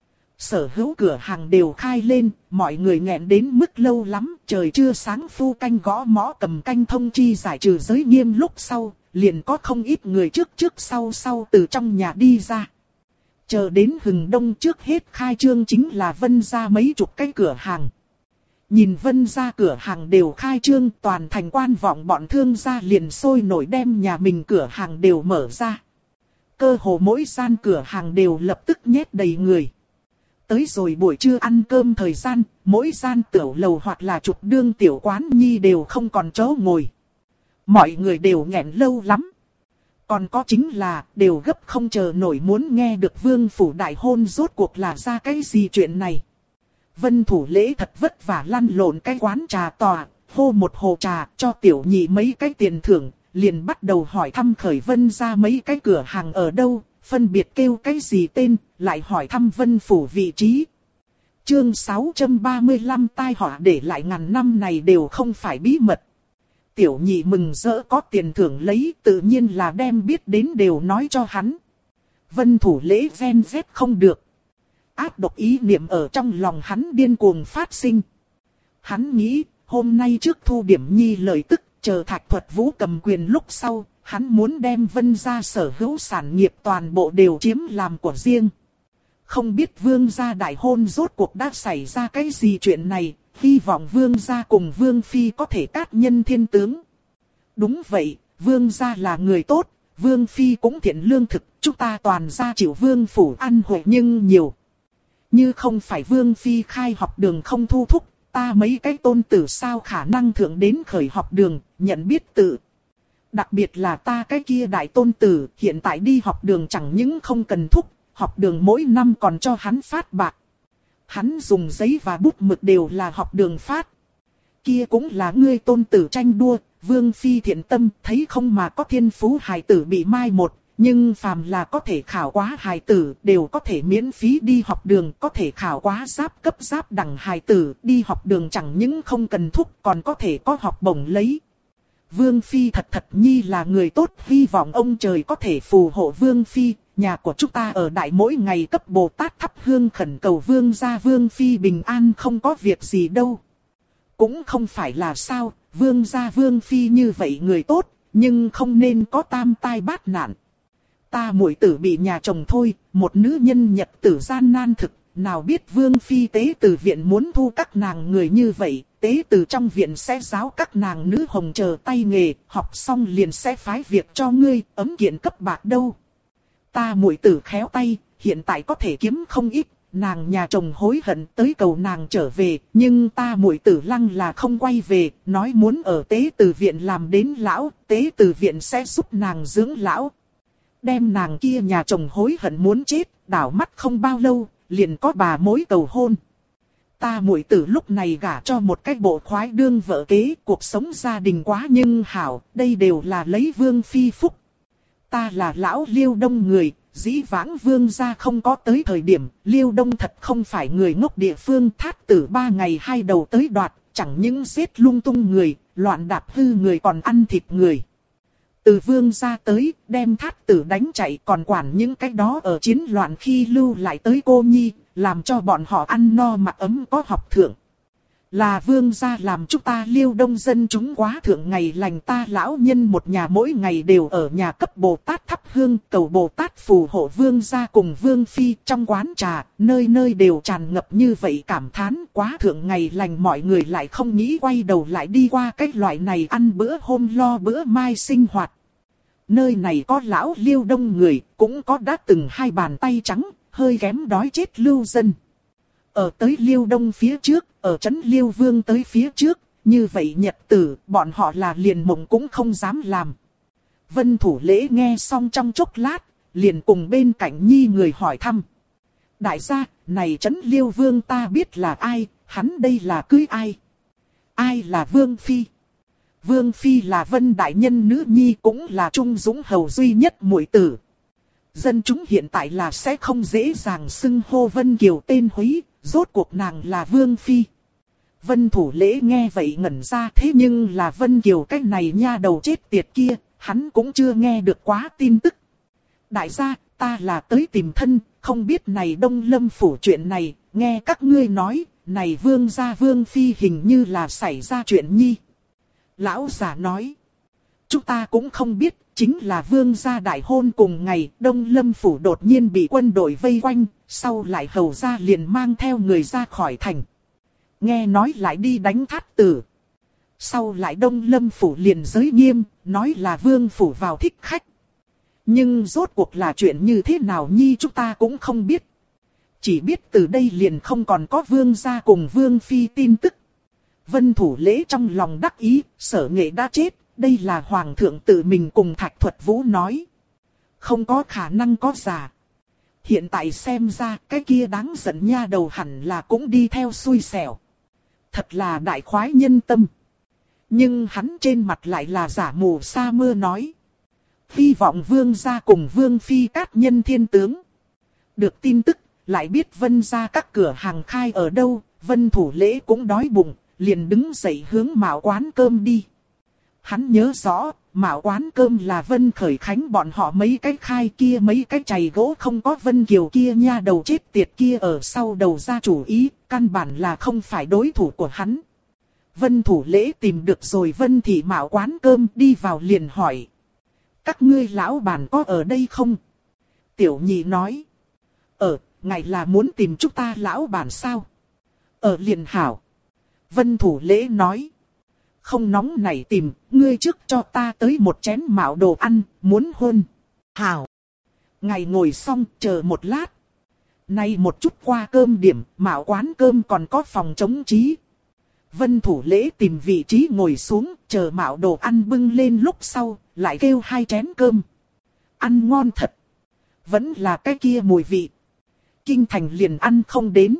Sở hữu cửa hàng đều khai lên, mọi người nghẹn đến mức lâu lắm, trời chưa sáng phu canh gõ mõ cầm canh thông chi giải trừ giới nghiêm lúc sau, liền có không ít người trước sau từ trong nhà đi ra. Chờ đến hừng đông trước hết khai trương chính là Vân gia mấy chục cái cửa hàng. Nhìn Vân gia cửa hàng đều khai trương, toàn thành quan vọng bọn thương gia liền sôi nổi đem nhà mình cửa hàng đều mở ra. Cơ hồ mỗi gian cửa hàng đều lập tức nhét đầy người. Tới rồi buổi trưa ăn cơm thời gian, mỗi gian tiểu lầu hoặc là chục đương tiểu quán nhi đều không còn chỗ ngồi. Mọi người đều nghẹn lâu lắm. Còn có chính là, đều gấp không chờ nổi muốn nghe được Vương Phủ đại hôn rốt cuộc là ra cái gì chuyện này. Vân Thủ Lễ thật vất vả lăn lộn cái quán trà tòa, hô một hồ trà cho tiểu nhị mấy cái tiền thưởng, liền bắt đầu hỏi thăm khởi Vân ra mấy cái cửa hàng ở đâu, phân biệt kêu cái gì tên, lại hỏi thăm Vân Phủ vị trí. Chương 635 tai họa để lại ngàn năm này đều không phải bí mật. Tiểu nhị mừng rỡ có tiền thưởng lấy, tự nhiên là đem biết đến đều nói cho hắn. Vân Thủ Lễ ven vét không được. Ác độc ý niệm ở trong lòng hắn điên cuồng phát sinh. Hắn nghĩ, hôm nay trước thu điểm nhi lời tức, chờ Thạch Thuật Vũ cầm quyền lúc sau, hắn muốn đem Vân gia sở hữu sản nghiệp toàn bộ đều chiếm làm của riêng. Không biết Vương gia đại hôn rốt cuộc đã xảy ra cái gì chuyện này, hy vọng Vương gia cùng Vương Phi có thể cát nhân thiên tướng. Đúng vậy, Vương gia là người tốt, Vương Phi cũng thiện lương thực, chúng ta toàn gia chịu Vương Phủ ăn huệ nhưng nhiều. Như không phải Vương Phi khai học đường không thu thúc, ta mấy cái tôn tử sao khả năng thượng đến khởi học đường, nhận biết tự. Đặc biệt là ta cái kia đại tôn tử, hiện tại đi học đường chẳng những không cần thúc, học đường mỗi năm còn cho hắn phát bạc. Hắn dùng giấy và bút mực đều là học đường phát. Kia cũng là ngươi tôn tử tranh đua, Vương Phi thiện tâm, thấy không mà có thiên phú hài tử bị mai một, nhưng phàm là có thể khảo quá hài tử, đều có thể miễn phí đi học đường, có thể khảo quá giáp cấp giáp đẳng hài tử, đi học đường chẳng những không cần thúc, còn có thể có học bổng lấy. Vương Phi thật nhi là người tốt, hy vọng ông trời có thể phù hộ Vương Phi. Nhà của chúng ta ở đại mỗi ngày cấp Bồ Tát thắp hương khẩn cầu Vương gia Vương Phi bình an không có việc gì đâu. Cũng không phải là sao, Vương gia Vương Phi như vậy người tốt, nhưng không nên có tam tai bát nạn. Ta muội tử bị nhà chồng thôi, một nữ nhân nhật tử gian nan thực, nào biết Vương Phi tế từ viện muốn thu các nàng người như vậy, tế từ trong viện sẽ giáo các nàng nữ hồng chờ tay nghề, học xong liền sẽ phái việc cho ngươi, ấm kiện cấp bạc đâu. Ta muội tử khéo tay, hiện tại có thể kiếm không ít, nàng nhà chồng hối hận tới cầu nàng trở về, nhưng ta muội Tử Lăng là không quay về, nói muốn ở tế từ viện làm đến lão, tế từ viện sẽ giúp nàng dưỡng lão. Đem nàng kia nhà chồng hối hận muốn chết, đảo mắt không bao lâu, liền có bà mối cầu hôn. Ta muội tử lúc này gả cho một cái bộ khoái đương vợ kế, cuộc sống gia đình quá nhưng hảo, đây đều là lấy vương phi phúc. Ta là lão Liêu Đông người, dĩ vãng vương gia không có tới thời điểm, Liêu Đông thật không phải người ngốc địa phương, Thát Tử 3 ngày 2 đầu tới đoạt, chẳng những giết lung tung người, loạn đạp hư người còn ăn thịt người. Từ vương gia tới, đem Thát Tử đánh chạy, còn quản những cái đó ở chiến loạn khi lưu lại tới cô nhi, làm cho bọn họ ăn no mặc ấm có học thượng. Là vương gia làm chúng ta Liêu Đông dân chúng quá thượng ngày lành, ta lão nhân một nhà mỗi ngày đều ở nhà cấp Bồ Tát thắp hương, cầu Bồ Tát phù hộ vương gia cùng vương phi. Trong quán trà, nơi nơi đều tràn ngập như vậy cảm thán, quá thượng ngày lành, mọi người lại không nghĩ quay đầu lại đi qua cái loại này ăn bữa hôm lo bữa mai sinh hoạt. Nơi này có lão Liêu Đông người, cũng có đã từng 2 bàn tay trắng, hơi kém đói chết lưu dân. Ở tới Liêu Đông phía trước, ở trấn Liêu Vương tới phía trước, như vậy nhật tử, bọn họ là liền mộng cũng không dám làm. Vân Thủ Lễ nghe xong trong chốc lát, liền cùng bên cạnh nhi người hỏi thăm. Đại gia, này trấn Liêu Vương ta biết là ai, hắn đây là cưới ai? Ai là Vương Phi? Vương Phi là Vân Đại Nhân nữ nhi, cũng là Trung Dũng Hầu duy nhất muội tử. Dân chúng hiện tại là sẽ không dễ dàng xưng hô Vân Kiều tên húy, rốt cuộc nàng là Vương Phi. Vân Thủ Lễ nghe vậy ngẩn ra, thế nhưng là Vân Kiều cái này nha đầu chết tiệt kia, hắn cũng chưa nghe được quá tin tức. Đại gia, ta là tới tìm thân, không biết này Đông Lâm phủ chuyện này, nghe các ngươi nói, này Vương gia Vương Phi hình như là xảy ra chuyện nhi. Lão giả nói, chúng ta cũng không biết, chính là vương gia đại hôn cùng ngày, Đông Lâm phủ đột nhiên bị quân đội vây quanh, sau lại hầu gia liền mang theo người ra khỏi thành. Nghe nói lại đi đánh Thát Tử. Sau lại Đông Lâm phủ liền giới nghiêm, nói là vương phủ vào thích khách. Nhưng rốt cuộc là chuyện như thế nào nhi chúng ta cũng không biết. Chỉ biết từ đây liền không còn có vương gia cùng vương phi tin tức. Vân Thủ Lễ trong lòng đắc ý, Sở Nghệ đã chết, đây là hoàng thượng tự mình cùng Thạch Thuật Vũ nói. Không có khả năng có giả. Hiện tại xem ra cái kia đáng giận nha đầu hẳn là cũng đi theo xui xẻo. Thật là đại khoái nhân tâm. Nhưng hắn trên mặt lại là giả mù sa mưa nói. Hy vọng vương gia cùng vương phi cát nhân thiên tướng. Được tin tức, lại biết Vân gia các cửa hàng khai ở đâu, Vân Thủ Lễ cũng đói bụng, liền đứng dậy hướng Mạo quán cơm đi. Hắn nhớ rõ, Mạo quán cơm là Vân Khởi Khánh bọn họ mấy cái khai kia, mấy cái chày gỗ không có Vân Kiều kia nha đầu chết tiệt kia ở sau đầu ra chủ ý, căn bản là không phải đối thủ của hắn. Vân Thủ Lễ tìm được rồi Vân thị Mạo quán cơm, đi vào liền hỏi. Các ngươi lão bản có ở đây không? Tiểu nhị nói. Ngài là muốn tìm chúng ta lão bản sao? Ở liền hảo. Vân Thủ Lễ nói. Không nóng này tìm, ngươi trước cho ta tới một chén mạo đồ ăn, muốn hôn. Hảo. Ngài ngồi xong, chờ một lát. Nay một chút qua cơm điểm, Mạo quán cơm còn có phòng trống trí. Vân Thủ Lễ tìm vị trí ngồi xuống, chờ Mạo đồ ăn bưng lên lúc sau, lại kêu 2 chén cơm. Ăn ngon thật. Vẫn là cái kia mùi vị. Kinh thành liền ăn không đến.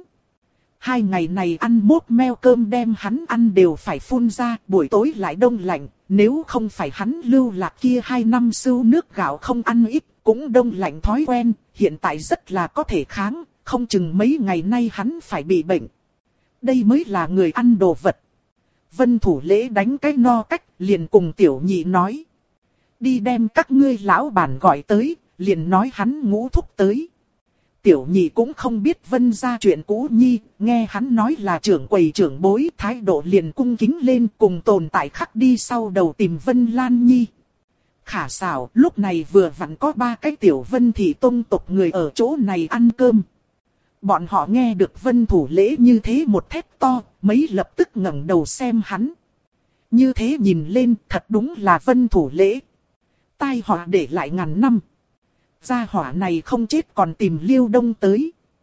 2 ngày này ăn mốt meo cơm đem hắn ăn đều phải phun ra, buổi tối lại đông lạnh, nếu không phải hắn lưu lạc kia 2 năm sưu nước gạo không ăn ít, cũng đông lạnh thói quen, hiện tại rất là có thể kháng, không chừng mấy ngày nay hắn phải bị bệnh. Đây mới là người ăn đồ vật. Vân Thủ Lễ đánh cái no cách, liền cùng tiểu nhị nói. Đi đem các ngươi lão bản gọi tới, liền nói hắn ngũ thúc tới. Tiểu nhị cũng không biết Vân gia chuyện cũ nhi, nghe hắn nói là trưởng quầy trưởng bối, thái độ liền cung kính lên, cùng tồn tại khắc đi sau đầu tìm Vân Lan Nhi. Khả xảo, lúc này vừa vặn có 3 cái tiểu Vân thị tông tộc người ở chỗ này ăn cơm. Bọn họ nghe được Vân Thủ Lễ như thế một thét to, mấy lập tức ngẩng đầu xem hắn. Như thế nhìn lên, thật đúng là Vân Thủ Lễ. Tai họa để lại ngàn năm. Gia hỏa này không chết còn tìm Liêu Đông tới.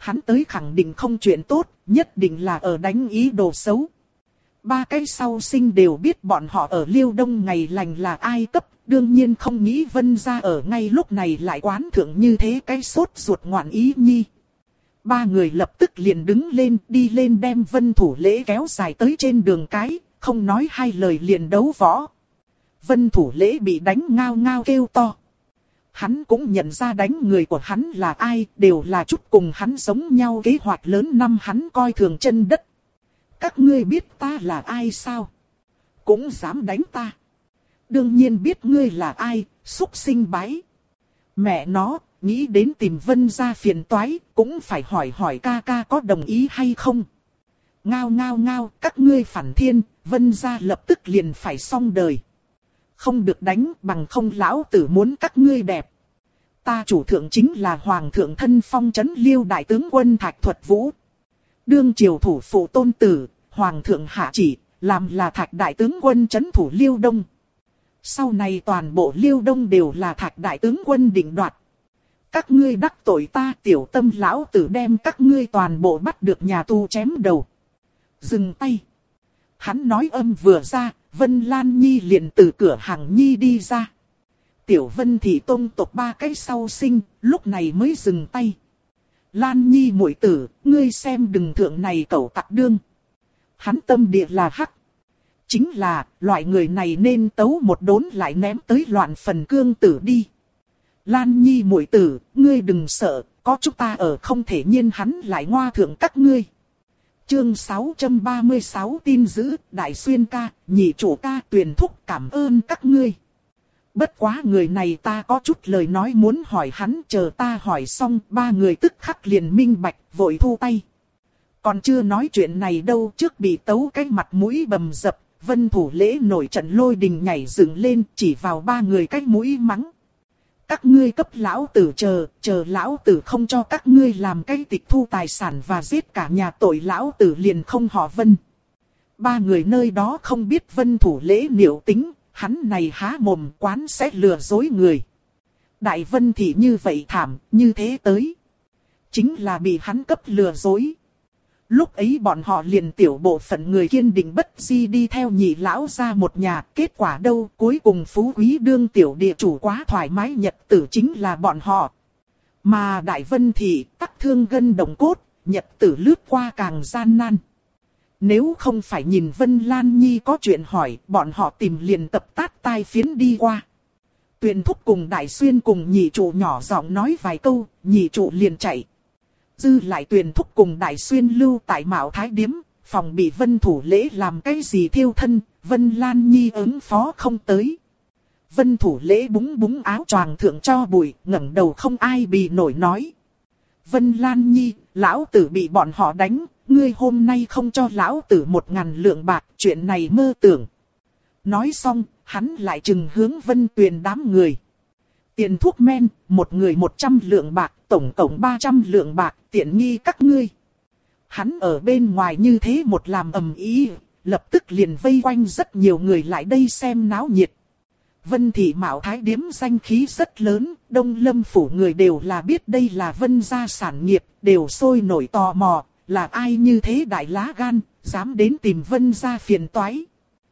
Hắn tới khẳng định không chuyện tốt, nhất định là ở đánh ý đồ xấu. Ba cái sau sinh đều biết bọn họ ở Liêu Đông ngày lành là ai cấp, đương nhiên không nghĩ Vân gia ở ngay lúc này lại quán thượng như thế cái sốt ruột ngoạn ý nhi. Ba người lập tức liền đứng lên, đi lên đem Vân Thủ Lễ kéo dài tới trên đường cái, không nói hai lời liền đấu võ. Vân Thủ Lễ bị đánh ngao ngao kêu to. Hắn cũng nhận ra đánh người của hắn là ai, đều là chút cùng hắn giống nhau kế hoạch lớn năm hắn coi thường chân đất. Các ngươi biết ta là ai sao? Cũng dám đánh ta. Đương nhiên biết ngươi là ai, súc sinh bái. Mẹ nó, nghĩ đến tìm Vân gia phiền toái, cũng phải hỏi hỏi ca ca có đồng ý hay không. Ngao ngao ngao, các ngươi phản thiên, Vân gia lập tức liền phải xong đời. Không được đánh, bằng không lão tử muốn các ngươi đẹp. Ta chủ thượng chính là Hoàng thượng thân phong trấn Liêu đại tướng quân Thạch Thuật Vũ. Đương triều thủ phụ tôn tử, Hoàng thượng hạ chỉ, làm là Thạch đại tướng quân trấn thủ Liêu Đông. Sau này toàn bộ Liêu Đông đều là Thạch đại tướng quân định đoạt. Các ngươi đắc tội ta, tiểu tâm lão tử đem các ngươi toàn bộ bắt được nhà tù chém đầu. Dừng tay. Hắn nói âm vừa ra, Vân Lan Nhi liền từ cửa hàng Nhi đi ra. Tiểu Vân thị tôn tộc ba cái sau sinh, lúc này mới dừng tay. Lan Nhi muội tử, ngươi xem đừng thượng này cẩu tặc đương. Hắn tâm địa là hắc. Chính là, loại người này nên tấu một đốn lại ném tới loạn phần cương tử đi. Lan Nhi muội tử, ngươi đừng sợ, có chúng ta ở không thể nhiên hắn lại ngoa thượng các ngươi. Chương 636 tin dữ, Đại Xuyên ca, nhị chủ ca tuyển thúc cảm ơn các ngươi. Bất quá người này ta có chút lời nói muốn hỏi hắn, chờ ta hỏi xong, ba người tức khắc liền minh bạch, vội thu tay. Còn chưa nói chuyện này đâu, trước bị tấu cái mặt mũi bầm dập, Vân Thủ Lễ nổi trận lôi đình nhảy dựng lên, chỉ vào ba người cái mũi mắng. Các ngươi cấp lão tử chờ lão tử không cho các ngươi làm cái tịch thu tài sản và giết cả nhà tội lão tử liền không họ Vân. Ba người nơi đó không biết Vân Thủ Lễ liệu tính, hắn này há mồm quán sẽ lừa dối người. Đại Vân thì như vậy thảm, như thế tới. Chính là bị hắn cấp lừa dối. Lúc ấy bọn họ liền tiểu bộ phận người kiên định bất di đi theo nhị lão ra một nhà. Kết quả đâu cuối cùng phú quý đương tiểu địa chủ quá thoải mái nhật tử chính là bọn họ. Mà Đại Vân thì tắc thương gân đồng cốt, nhật tử lướt qua càng gian nan. Nếu không phải nhìn Vân Lan Nhi có chuyện hỏi, bọn họ tìm liền tập tát tai phiến đi qua. Tuyền thúc cùng Đại Xuyên cùng nhị trụ nhỏ giọng nói vài câu, nhị trụ liền chạy. Dư lại Tuyền thúc cùng Đại Xuyên lưu tại Mạo Thái Điếm, phòng bị Vân Thủ Lễ làm cái gì thiêu thân, Vân Lan Nhi ứng phó không tới. Vân Thủ Lễ búng búng áo choàng thượng cho bụi, ngẩng đầu không ai bì nổi nói. Vân Lan Nhi, lão tử bị bọn họ đánh, ngươi hôm nay không cho lão tử 1000 lượng bạc, chuyện này mơ tưởng. Nói xong, hắn lại trừng hướng Vân Tuyền đám người. Tiền thuốc men, một người 100 lượng bạc, tổng cộng 300 lượng bạc, tiện nghi các ngươi. Hắn ở bên ngoài như thế một làm ầm ĩ, lập tức liền vây quanh rất nhiều người lại đây xem náo nhiệt. Vân thị Mạo Thái Điếm danh khí rất lớn, Đông Lâm phủ người đều là biết đây là Vân gia sản nghiệp, đều sôi nổi tò mò, là ai như thế đại lá gan, dám đến tìm Vân gia phiền toái.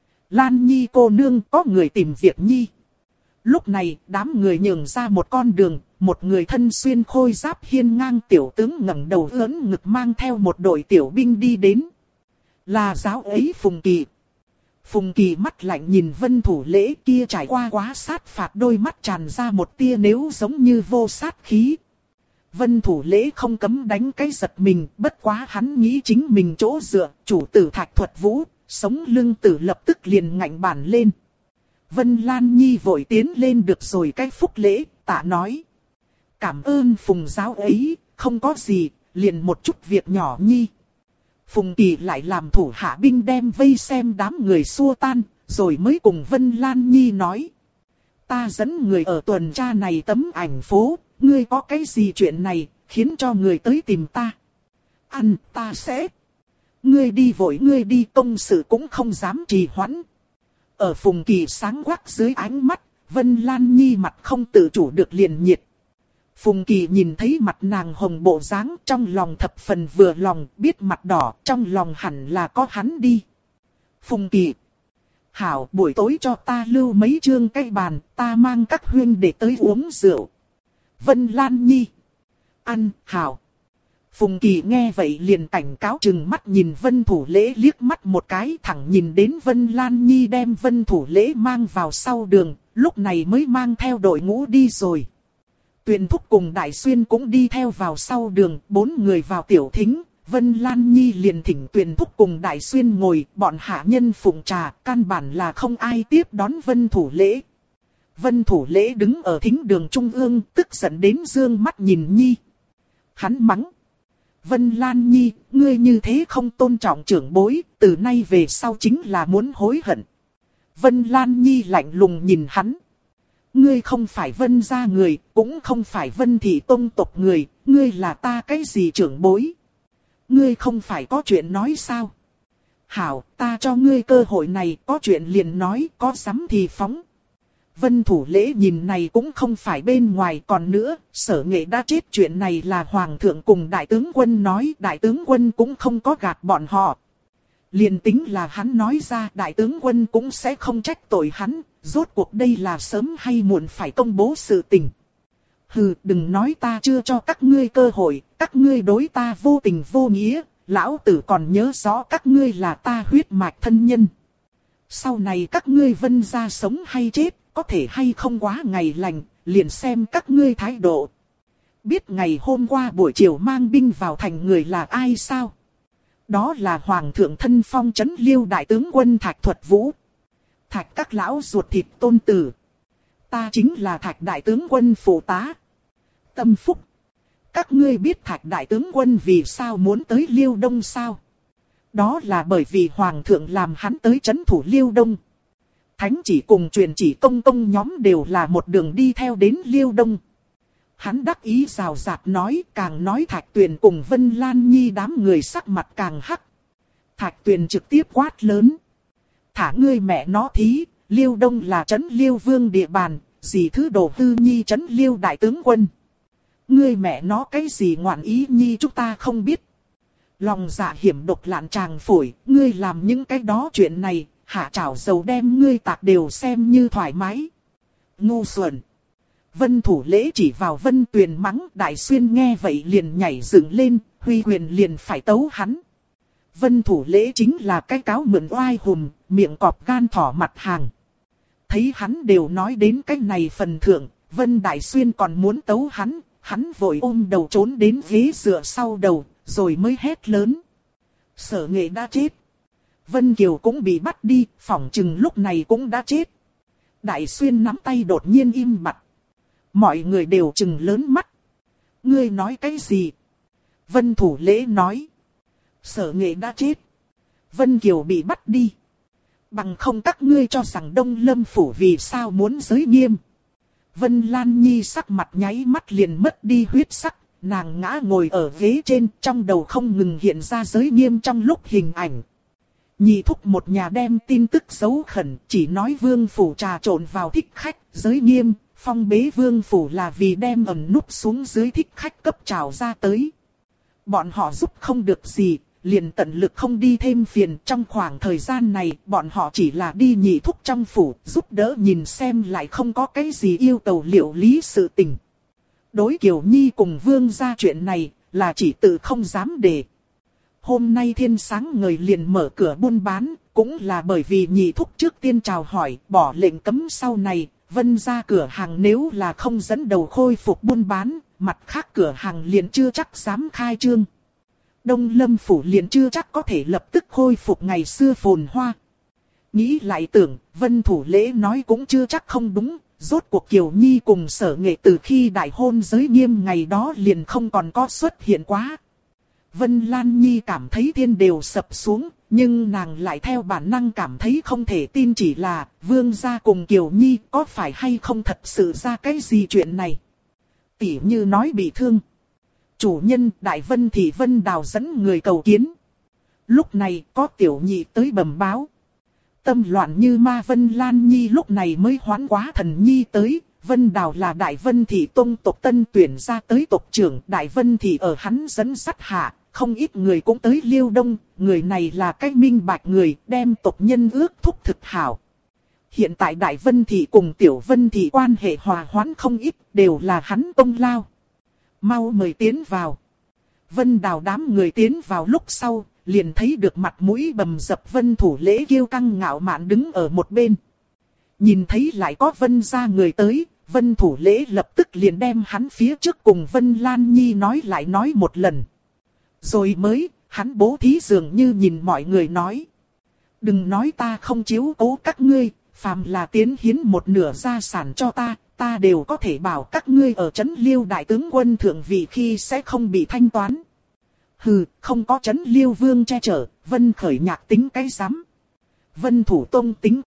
Lan Nhi cô nương có người tìm việc Nhi. Lúc này, đám người nhường ra một con đường, một người thân xuyên khôi giáp hiên ngang tiểu tướng ngẩng đầu ưỡn ngực mang theo một đội tiểu binh đi đến. Là giáo ấy Phùng Kỳ. Phùng Kỳ mắt lạnh nhìn Vân Thủ Lễ kia trải qua quá sát phạt, đôi mắt tràn ra một tia nếu giống như vô sát khí. Vân Thủ Lễ không cấm đánh cái giật mình, bất quá hắn nghĩ chính mình chỗ dựa, chủ tử Thạch Thuật Vũ, sống lưng tử lập tức liền ngạnh bản lên. Vân Lan Nhi vội tiến lên được rồi cái phúc lễ, tạ nói. Cảm ơn Phùng giáo ấy, không có gì, liền một chút việc nhỏ Nhi. Phùng Kỳ lại làm thủ hạ binh đem vây xem đám người xua tan, rồi mới cùng Vân Lan Nhi nói. Ta dẫn người ở tuần tra này tấm ảnh phố, ngươi có cái gì chuyện này, khiến cho người tới tìm ta. Ăn, ta sẽ. Ngươi đi vội ngươi đi, công sự cũng không dám trì hoãn. Ở Phùng Kỳ sáng quắc dưới ánh mắt, Vân Lan Nhi mặt không tự chủ được liền nhiệt. Phùng Kỳ nhìn thấy mặt nàng hồng bộ dáng, trong lòng thập phần vừa lòng, biết mặt đỏ, trong lòng hẳn là có hắn đi. Phùng Kỳ. Hảo, buổi tối cho ta lưu mấy chương cây bàn, ta mang các huynh để tới uống rượu. Vân Lan Nhi. Ăn, hảo. Phùng Kỳ nghe vậy liền cảnh cáo chừng mắt nhìn Vân Thủ Lễ liếc mắt một cái, thẳng nhìn đến Vân Lan Nhi đem Vân Thủ Lễ mang vào sau đường, lúc này mới mang theo đội ngũ đi rồi. Tuyền Thúc cùng Đại Xuyên cũng đi theo vào sau đường, 4 người vào tiểu thính. Vân Lan Nhi liền thỉnh Tuyền Thúc cùng Đại Xuyên ngồi, bọn hạ nhân phụng trà, căn bản là không ai tiếp đón Vân Thủ Lễ. Vân Thủ Lễ đứng ở thính đường trung ương, tức giận đến dương mắt nhìn Nhi. Hắn mắng. Vân Lan Nhi, ngươi như thế không tôn trọng trưởng bối, từ nay về sau chính là muốn hối hận. Vân Lan Nhi lạnh lùng nhìn hắn. Ngươi không phải Vân gia người, cũng không phải Vân thị tông tộc người, ngươi là ta cái gì trưởng bối? Ngươi không phải có chuyện nói sao? Hảo, ta cho ngươi cơ hội này, có chuyện liền nói, có dám thì phóng. Vân Thủ Lễ nhìn này cũng không phải bên ngoài, còn nữa, Sở Nghệ đã chết, chuyện này là Hoàng thượng cùng Đại tướng quân nói, Đại tướng quân cũng không có gạt bọn họ. Liền tính là hắn nói ra, Đại tướng quân cũng sẽ không trách tội hắn, rốt cuộc đây là sớm hay muộn phải công bố sự tình. Hừ, đừng nói ta chưa cho các ngươi cơ hội, các ngươi đối ta vô tình vô nghĩa, lão tử còn nhớ rõ các ngươi là ta huyết mạch thân nhân. Sau này các ngươi Vân gia sống hay chết, có thể hay không quá ngày lành, liền xem các ngươi thái độ. Biết ngày hôm qua buổi chiều mang binh vào thành người là ai sao? Đó là Hoàng thượng thân phong trấn Liêu đại tướng quân Thạch Thuật Vũ. Thạch các lão ruột thịt tôn tử. Ta chính là Thạch đại tướng quân phụ tá. Tâm Phúc. Các ngươi biết Thạch đại tướng quân vì sao muốn tới Liêu Đông sao? Đó là bởi vì Hoàng thượng làm hắn tới trấn thủ Liêu Đông. Thánh chỉ cùng truyền chỉ công công nhóm đều là một đường đi theo đến Liêu Đông. Hắn đắc ý rào rạt nói, càng nói Thạch Tuyền cùng Vân Lan Nhi đám người sắc mặt càng hắc. Thạch Tuyền trực tiếp quát lớn. Thả ngươi mẹ nó thí, Liêu Đông là trấn Liêu Vương địa bàn, gì thứ đồ hư nhi trấn Liêu đại tướng quân. Ngươi mẹ nó cái gì ngoạn ý nhi chúng ta không biết. Lòng dạ hiểm độc lạn tràng phổi, ngươi làm những cái đó chuyện này, hạ chảo dầu đem ngươi tạc đều xem như thoải mái. Ngu xuẩn. Vân Thủ Lễ chỉ vào Vân Tuyền mắng, Đại Xuyên nghe vậy liền nhảy dựng lên, huy quyền liền phải tấu hắn. Vân Thủ Lễ chính là cái cáo mượn oai hùm, miệng cọp gan thỏ mặt hàng. Thấy hắn đều nói đến cái này phần thượng, Vân Đại Xuyên còn muốn tấu hắn, hắn vội ôm đầu trốn đến ghế dựa sau đầu, rồi mới hét lớn. Sở Nghệ đã chết. Vân Kiều cũng bị bắt đi, phỏng chừng lúc này cũng đã chết. Đại Xuyên nắm tay đột nhiên im bặt. Mọi người đều chừng lớn mắt. Ngươi nói cái gì? Vân Thủ Lễ nói. Sở Nghệ đã chết. Vân Kiều bị bắt đi. Bằng không các ngươi cho rằng Đông Lâm Phủ vì sao muốn giới nghiêm. Vân Lan Nhi sắc mặt nháy mắt liền mất đi huyết sắc. Nàng ngã ngồi ở ghế trên, trong đầu không ngừng hiện ra giới nghiêm trong lúc hình ảnh. Nhị thúc một nhà đem tin tức giấu khẩn, chỉ nói Vương Phủ trà trộn vào thích khách, giới nghiêm, phong bế Vương Phủ là vì đem ẩn núp xuống dưới thích khách cấp trào ra tới. Bọn họ giúp không được gì, liền tận lực không đi thêm phiền. Trong khoảng thời gian này, bọn họ chỉ là đi nhị thúc trong phủ, giúp đỡ nhìn xem lại không có cái gì yêu cầu liệu lý sự tình. Đối Kiều Nhi cùng Vương gia chuyện này, là chỉ tự không dám để. Hôm nay thiên sáng ngời liền mở cửa buôn bán, cũng là bởi vì nhị thúc trước tiên chào hỏi, bỏ lệnh cấm sau này, Vân gia cửa hàng nếu là không dẫn đầu khôi phục buôn bán, mặt khác cửa hàng liền chưa chắc dám khai trương. Đông Lâm Phủ liền chưa chắc có thể lập tức khôi phục ngày xưa phồn hoa. Nghĩ lại tưởng, Vân Thủ Lễ nói cũng chưa chắc không đúng, rốt cuộc Kiều Nhi cùng Sở Nghệ từ khi đại hôn giới nghiêm ngày đó liền không còn có xuất hiện quá. Vân Lan Nhi cảm thấy thiên đều sập xuống, nhưng nàng lại theo bản năng cảm thấy không thể tin, chỉ là Vương gia cùng Kiều Nhi có phải hay không thật sự ra cái gì chuyện này. Tỉ như nói bị thương. Chủ nhân Đại Vân thì Vân Đào dẫn người cầu kiến. Lúc này có tiểu nhị tới bẩm báo. Tâm loạn như ma Vân Lan Nhi lúc này mới hoán quá thần nhi tới, Vân Đào là Đại Vân Thị tông tộc tân tuyển ra tới tộc trưởng. Đại Vân Thị ở hắn dẫn dắt hạ, không ít người cũng tới Liêu Đông. Người này là cái minh bạch người, đem tộc nhân ước thúc thực hảo. Hiện tại Đại Vân Thị cùng Tiểu Vân Thị quan hệ hòa hoãn không ít, đều là hắn công lao. Mau mời tiến vào. Vân Đào đám người tiến vào lúc sau, liền thấy được mặt mũi bầm dập Vân Thủ Lễ kiêu căng ngạo mạn đứng ở một bên. Nhìn thấy lại có Vân gia người tới, Vân Thủ Lễ lập tức liền đem hắn phía trước cùng Vân Lan Nhi nói lại nói một lần. Rồi mới, hắn bố thí dường như nhìn mọi người nói. Đừng nói ta không chiếu cố các ngươi, phàm là tiến hiến một nửa gia sản cho ta, ta đều có thể bảo các ngươi ở trấn Liêu đại tướng quân thượng vị khi sẽ không bị thanh toán. Hừ, không có trấn Liêu vương che chở, Vân Khởi Nhạc tính cái rắm. Vân Thủ Tông tính